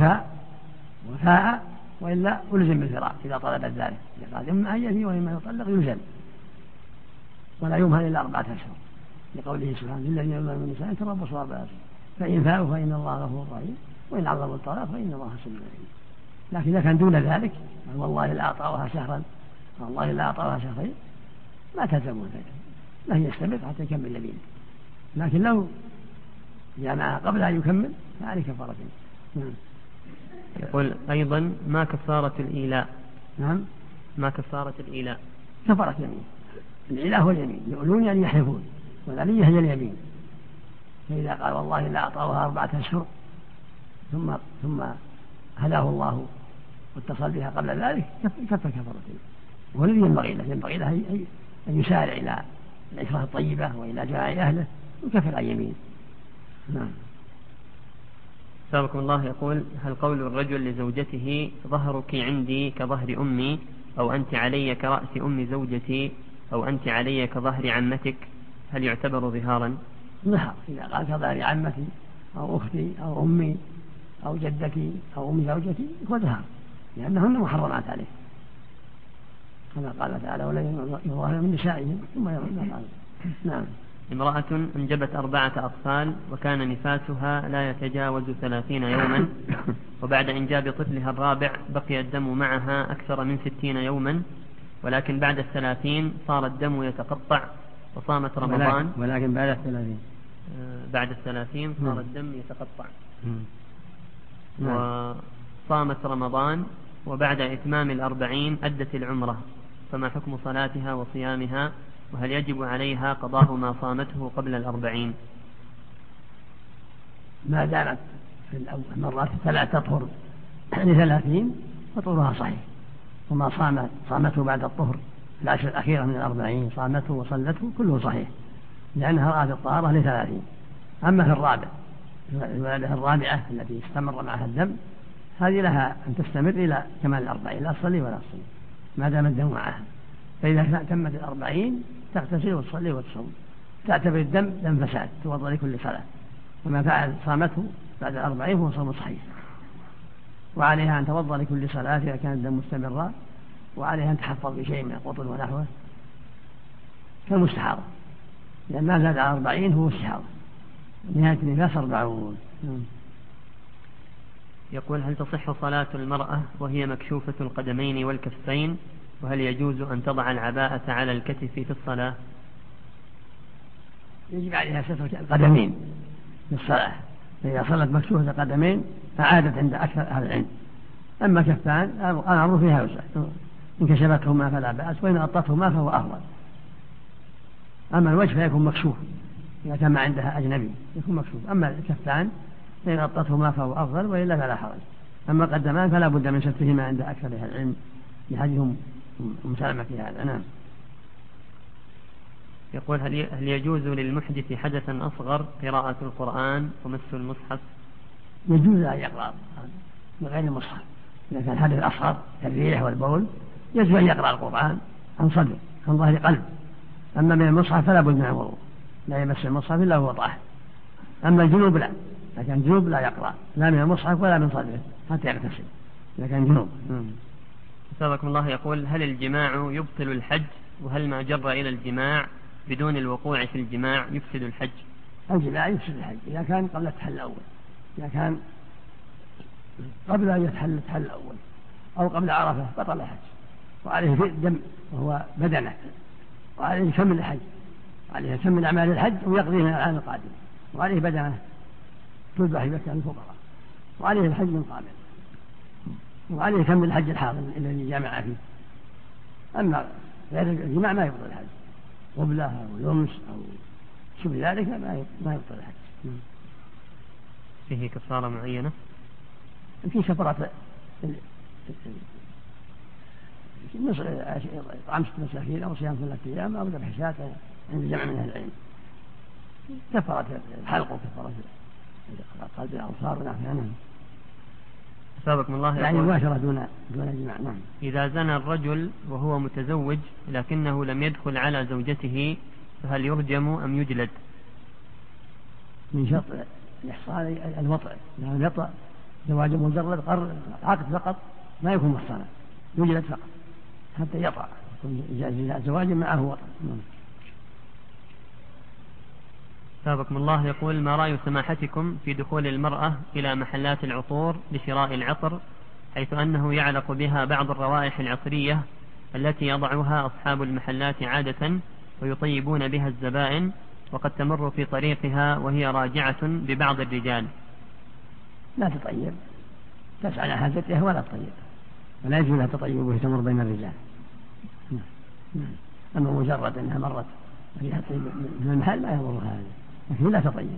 وفاء وإلا ألزم بالفراق إذا طلبت ذلك، قال إما أن يفي وإما يطلق يلزم، ولا يمهل إلا 4 أشهر، لقوله سبحانه للذين يؤمنون من النساء تربصوا 4 أشهر، فإن فاءوا فإن الله غفور رحيم، وإن عظموا الطلاق فإن الله سميع عليم. لكن إذا كان دون ذلك والله لا أطأها شهرا والله لا أطأها شهرين ما تلزمه ذلك، لا يستمر حتى يكمل يمينه، لكن لو جامعها قبل أن يكمل فعليه كفارة. يقول أيضا ما كفارة الإيلاء؟ نعم، ما كفارة الإيلاء؟ كفارة يمين. الإيلاء هو اليمين، يؤلون يعني يحلفون، والألية هي اليمين. فإذا قال والله لا أطأها 4 أشهر ثم هداه الله واتصل بها قبل ذلك كفر كفارة. والذي ينبغي له أن يسارع إلى العشرة الطيبة وإلى جماع أهله ويكفر عن يمين. نعم. سابقكم الله. يقول هل قول الرجل لزوجته ظهرك عندي كظهر أمي، أو أنت علي كرأس أم زوجتي، أو أنت علي كظهر عمتك، هل يعتبر ظهارا؟ ظهر إذا قال كظهر عمتي أو أختي أو أمي أو جدتي أو أم زوجتي هو ظهار، لأنهن محرمات عليه، كما قال تعالى ولا يظهر من نسائهم ثم يظهر. نعم. امرأة أنجبت 4 أطفال وكان نفاسها لا يتجاوز 30 يوما، وبعد إنجاب طفلها الرابع بقي الدم معها أكثر من 60 يوما، ولكن بعد 30 صار الدم يتقطع، وصامت رمضان. ولكن بعد 30 صار الدم يتقطع، وصامت رمضان، وبعد إتمام 40 أدت العمرة، فما حكم صلاتها وصيامها؟ وهل يجب عليها قضاء ما صامته قبل 40؟ ما دامت في المرات 3 تطهر ل30 فطهرها صحيح، وما صامته بعد الطهر في العشر الأخيرة من 40 صامته وصلته كله صحيح، لأنها رأت الطهارة ل30. أما في الولادة الرابعة التي استمر معها الدم هذه لها أن تستمر إلى كمال 40، لا تصلي ولا تصوم ما دام الدم معها. فإذا تمت 40 تغتسل وتصلي وتصوم، تعتبر الدم دم فساد توضأ لكل صلاة، وما فعل صامته بعد 40 هو صوم صحيح، وعليها أن توضأ لكل صلاة إذا كان الدم مستمرا، وعليها أن تحفظ بشيء من القطن ونحوه كالمستحاضة، لأن ما زاد على 40 هو استحاضة، نهاية النفاس 40. يقول هل تصح صلاة المرأة وهي مكشوفة القدمين والكفين؟ وهل يجوز أن تضع العباءة على الكتف في الصلاة؟ يجب عليها ستر القدمين في الصلاة، إذا صلت مكشوفة القدمين فعادت عند أكثر أهل العلم. أما كفان الأمر فيها وسع، إن كشفتهما فلا بأس، وإن غطتهما فهو أفضل. أما الوجه فيكون مكشوف إذا كان عندها أجنبي يكون مكشوف، أما الكفان فإن غطتهما فهو أفضل وإلا فلا حرج. أما القدمان فلا بد من سترهما عند أكثر أهل العلم لحديث مسلمة في هذا. نعم. يقول هل يجوز للمحدث حدثا أصغر قراءة القرآن ومس المصحف؟ يجوز أن يقرأ من غير المصحف. إذا كان حدث أصغر كالريح والبول يجوز أن يقرأ القرآن عن صدر عن ظهر قلب. أما من المصحف فلا بد من الوضوء، لا يمس المصحف إلا هو طاهر. أما الجنوب لا، إذا كان جنوب لا يقرأ لا من المصحف ولا من صدره حتى يغتسل إذا كان جنوب. أثابكم الله. يقول هل الجماع يبطل الحج؟ وهل ما جر إلى الجماع بدون الوقوع في الجماع يفسد الحج؟ الجماع يفسد الحج إذا كان قبل التحل الأول، إذا كان قبل أن يتحل التحل الأول أو قبل عرفة بطل الحج، وعليه دم وهو بدنه، وعليه يكمل الحج، عليه يكمل أعمال الحج ويقضيه من العام القادم، وعليه بدنه تذبح بكى الفقراء، وعليه الحج من قابل، وعليه يكمل الحج الحاضر الذي جامع فيه. أما غير الجماع ما يبطل الحج، قبلة أو لمس أو شبه ذلك ما يبطل الحج. فيه كفارة معينة؟ في كفارة إطعام 6 مساكين أو صيام 3 أيام أو ذبح شاة عند جمع من أهل العلم. كفارة الحلق وكفارة قلب الأوصار ونحن عنهم. أثابكم الله. يعني مباشرة دون الجماع. نعم. إذا زنى الرجل وهو متزوج لكنه لم يدخل على زوجته فهل يرجم أم يجلد؟ من شرط الإحصان الوطء، لأنه يطأ زواج مجرد عقد فقط ما يكون محصنا، يجلد فقط حتى يطأ زواج معه وطء. أثابكم الله. يقول ما رأي سماحتكم في دخول المرأة إلى محلات العطور لشراء العطر، حيث أنه يعلق بها بعض الروائح العطرية التي يضعها أصحاب المحلات عادة ويطيبون بها الزبائن، وقد تمر في طريقها وهي راجعة ببعض الرجال؟ لا تطيب، تسعى على حاجتها ولا تطيب، ولا يجوز لها تطيب وهي تمر بين الرجال. أما مجرد أنها مرت فيها طيب من المحل لا يضر هذا، لكن لا تطيب.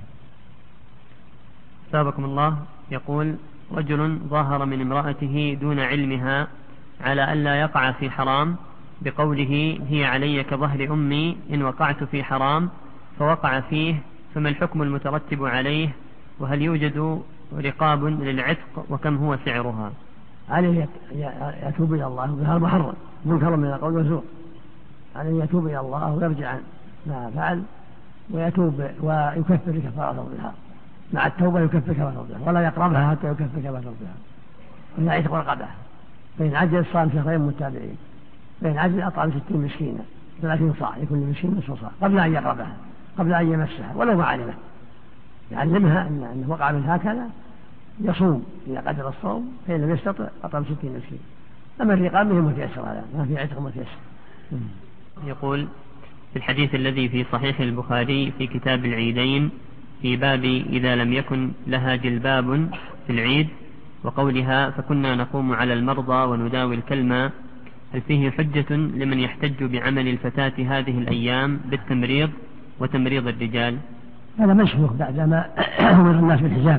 سابقكم الله. يقول رجل ظاهر من امرأته دون علمها على ألا يقع في حرام بقوله هي علي كظهر أمي إن وقعت في حرام، فوقع فيه، فما الحكم المترتب عليه؟ وهل يوجد رقاب للعتق وكم هو سعرها؟ عليه يتوب إلى الله بهذا محرم منكر من القول والزور، عليه يتوب إلى الله ويرجع عن ما فعل ويتوب ويكفر كفارة الظهار، مع التوبة يكفر كفارة الظهار ولا يقربها حتى يكفر كفارة الظهار، ويعتق رقبه، فإن عجز صام شهرين متابعين، فإن عجز أطعم 60 مسكينا 30 صاع لكل مسكين نصف صاع قبل أن يقربها، قبل أن يمسها ولو ما علمه، يعلمها أنه وقع من هكذا يصوم إذا قدر الصوم، فإن لم يستطع أطعم 60 مسكين. أما الرقاب هي متيسر، هذا ما في عتق متيسر. يقول في الحديث الذي في صحيح البخاري في كتاب العيدين في باب إذا لم يكن لها جلباب في العيد وقولها فكنا نقوم على المرضى ونداوي الكلمة، هل فيه حجة لمن يحتج بعمل الفتاة هذه الأيام بالتمريض وتمريض الرجال؟ هذا مشهور بعدما أمر الناس بالحجاب،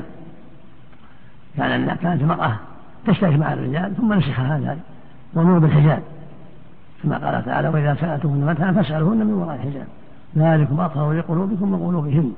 كانت المرأة تشترك مع الرجال ثم نسخ هذا وأمر بالحجاب، كما قال تعالى وإذا سألتموهن متاعا فاسألوهن من وراء الحجاب ذلكم أطهر لقلوبكم وقلوبهن.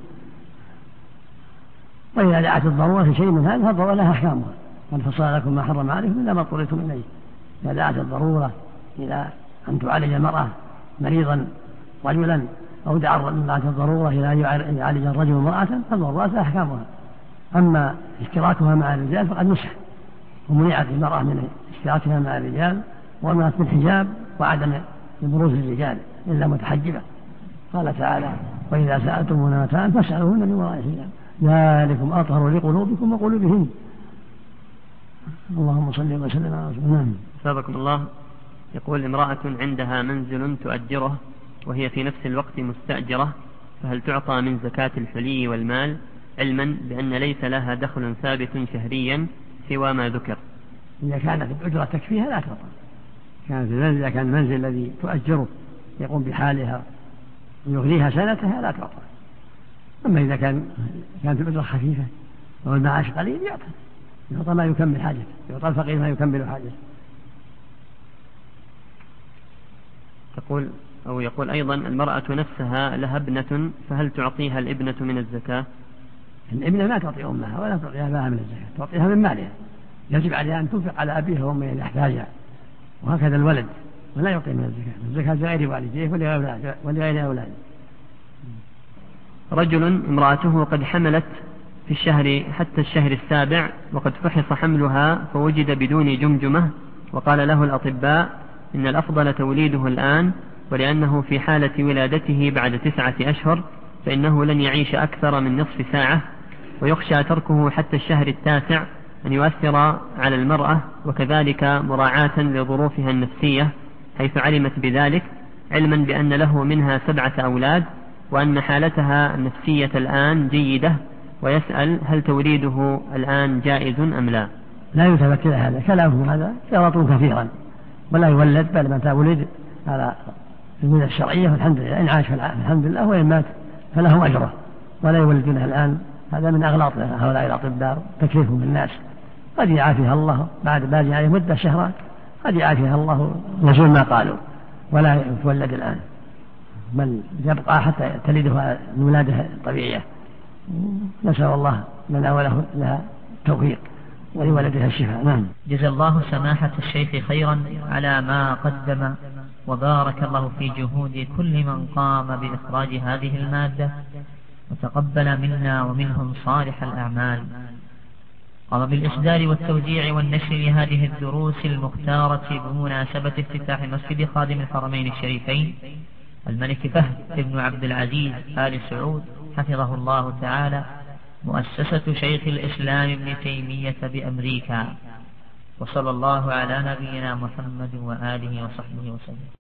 وإذا دعت الضرورة في شيء من هذا فالضرورة لها أحكامها، قد فصل لكم ما حرم عليكم إلا ما اضطررتم إليه. إذا دعت الضرورة إلى أن تعالج المرأة مريضا رجلا أو دعت الضرورة إلى أن يعالج الرجل امرأة فالضرورة لها أحكامها. أما اشتراكها مع الرجال فقد نسخ، ومنعت المرأة من اشتراكها مع الرجال وأمرت بالحجاب وعدم بروز الرجال إلا متحجبة. قال تعالى وإذا سألتموهن متاعا فاسألوهن من وراء الحجاب ذلكم أطهر لقلوبكم وقلوبهن. اللهم صل وسلم على رسول الله. سابقكم الله. يقول امرأة عندها منزل تؤجره وهي في نفس الوقت مستأجرة، فهل تعطى من زكاة الحلي والمال، علما بأن ليس لها دخل ثابت شهريا سوى ما ذكر؟ إذا كانت الأجرة تكفيها لا تعطى، كانت المنزل إذا كان المنزل الذي تؤجره يقوم بحالها ويغنيها سنتها لا تعطى. أما إذا كانت الأجرة خفيفة والمعاش قليل يعطى ما يكمل حاجته، يعطى الفقير ما يكمل حاجته. تقول أو يقول أيضا المرأة نفسها لها ابنة فهل تعطيها الابنة من الزكاة؟ الابنة ما تعطي أمها ولا تعطيها أباها من الزكاة، تعطيها من مالها، يجب عليها أن تنفق على أبيها وأمها إذا احتاجها، وهكذا الولد ولا يعطي من الزكاة، الزكاة لغير والديه ولغير أولاده. رجل امرأته قد حملت في الشهر حتى الشهر السابع وقد فحص حملها فوجد بدون جمجمة، وقال له الأطباء إن الأفضل توليده الآن، ولأنه في حالة ولادته بعد 9 أشهر فإنه لن يعيش أكثر من نصف ساعة، ويخشى تركه حتى الشهر التاسع أن يؤثر على المرأة، وكذلك مراعاة لظروفها النفسية حيث علمت بذلك، علما بأن له منها 7 أولاد وأن حالتها النفسية الآن جيدة، ويسأل هل توليده الآن جائز أم لا؟ لا يلتفت إلى هذا، كلامه هذا يغلط كثيرا، ولا يولد بل متى ولد على الولادة الشرعية والحمد لله، إن عاش فالحمد لله، وإن مات فله أجره، ولا يولدونها الآن. هذا من أغلاط هؤلاء الأطباء، تكليفهم الناس، قد يعافيها الله بعد باقي عليه مدة شهرات، قد يعافيها الله يزول ما قالوا، ولا تولد الآن بل يبقى حتى تلده الولادة الطبيعية. نسأل الله لنا وله لها التوفيق ولولدها الشفاء. نعم. جزا الله سماحة الشيخ خيرا على ما قدم، وبارك الله في جهود كل من قام بإخراج هذه المادة، وتقبل منا ومنهم صالح الأعمال. قام بالإصدار والتوزيع والنشر لهذه الدروس المختارة بمناسبة افتتاح مسجد خادم الحرمين الشريفين الملك فهد بن عبد العزيز آل سعود حفظه الله تعالى، مؤسسة شيخ الإسلام ابن تيمية بأمريكا. وصلى الله على نبينا محمد وآله وصحبه وسلم.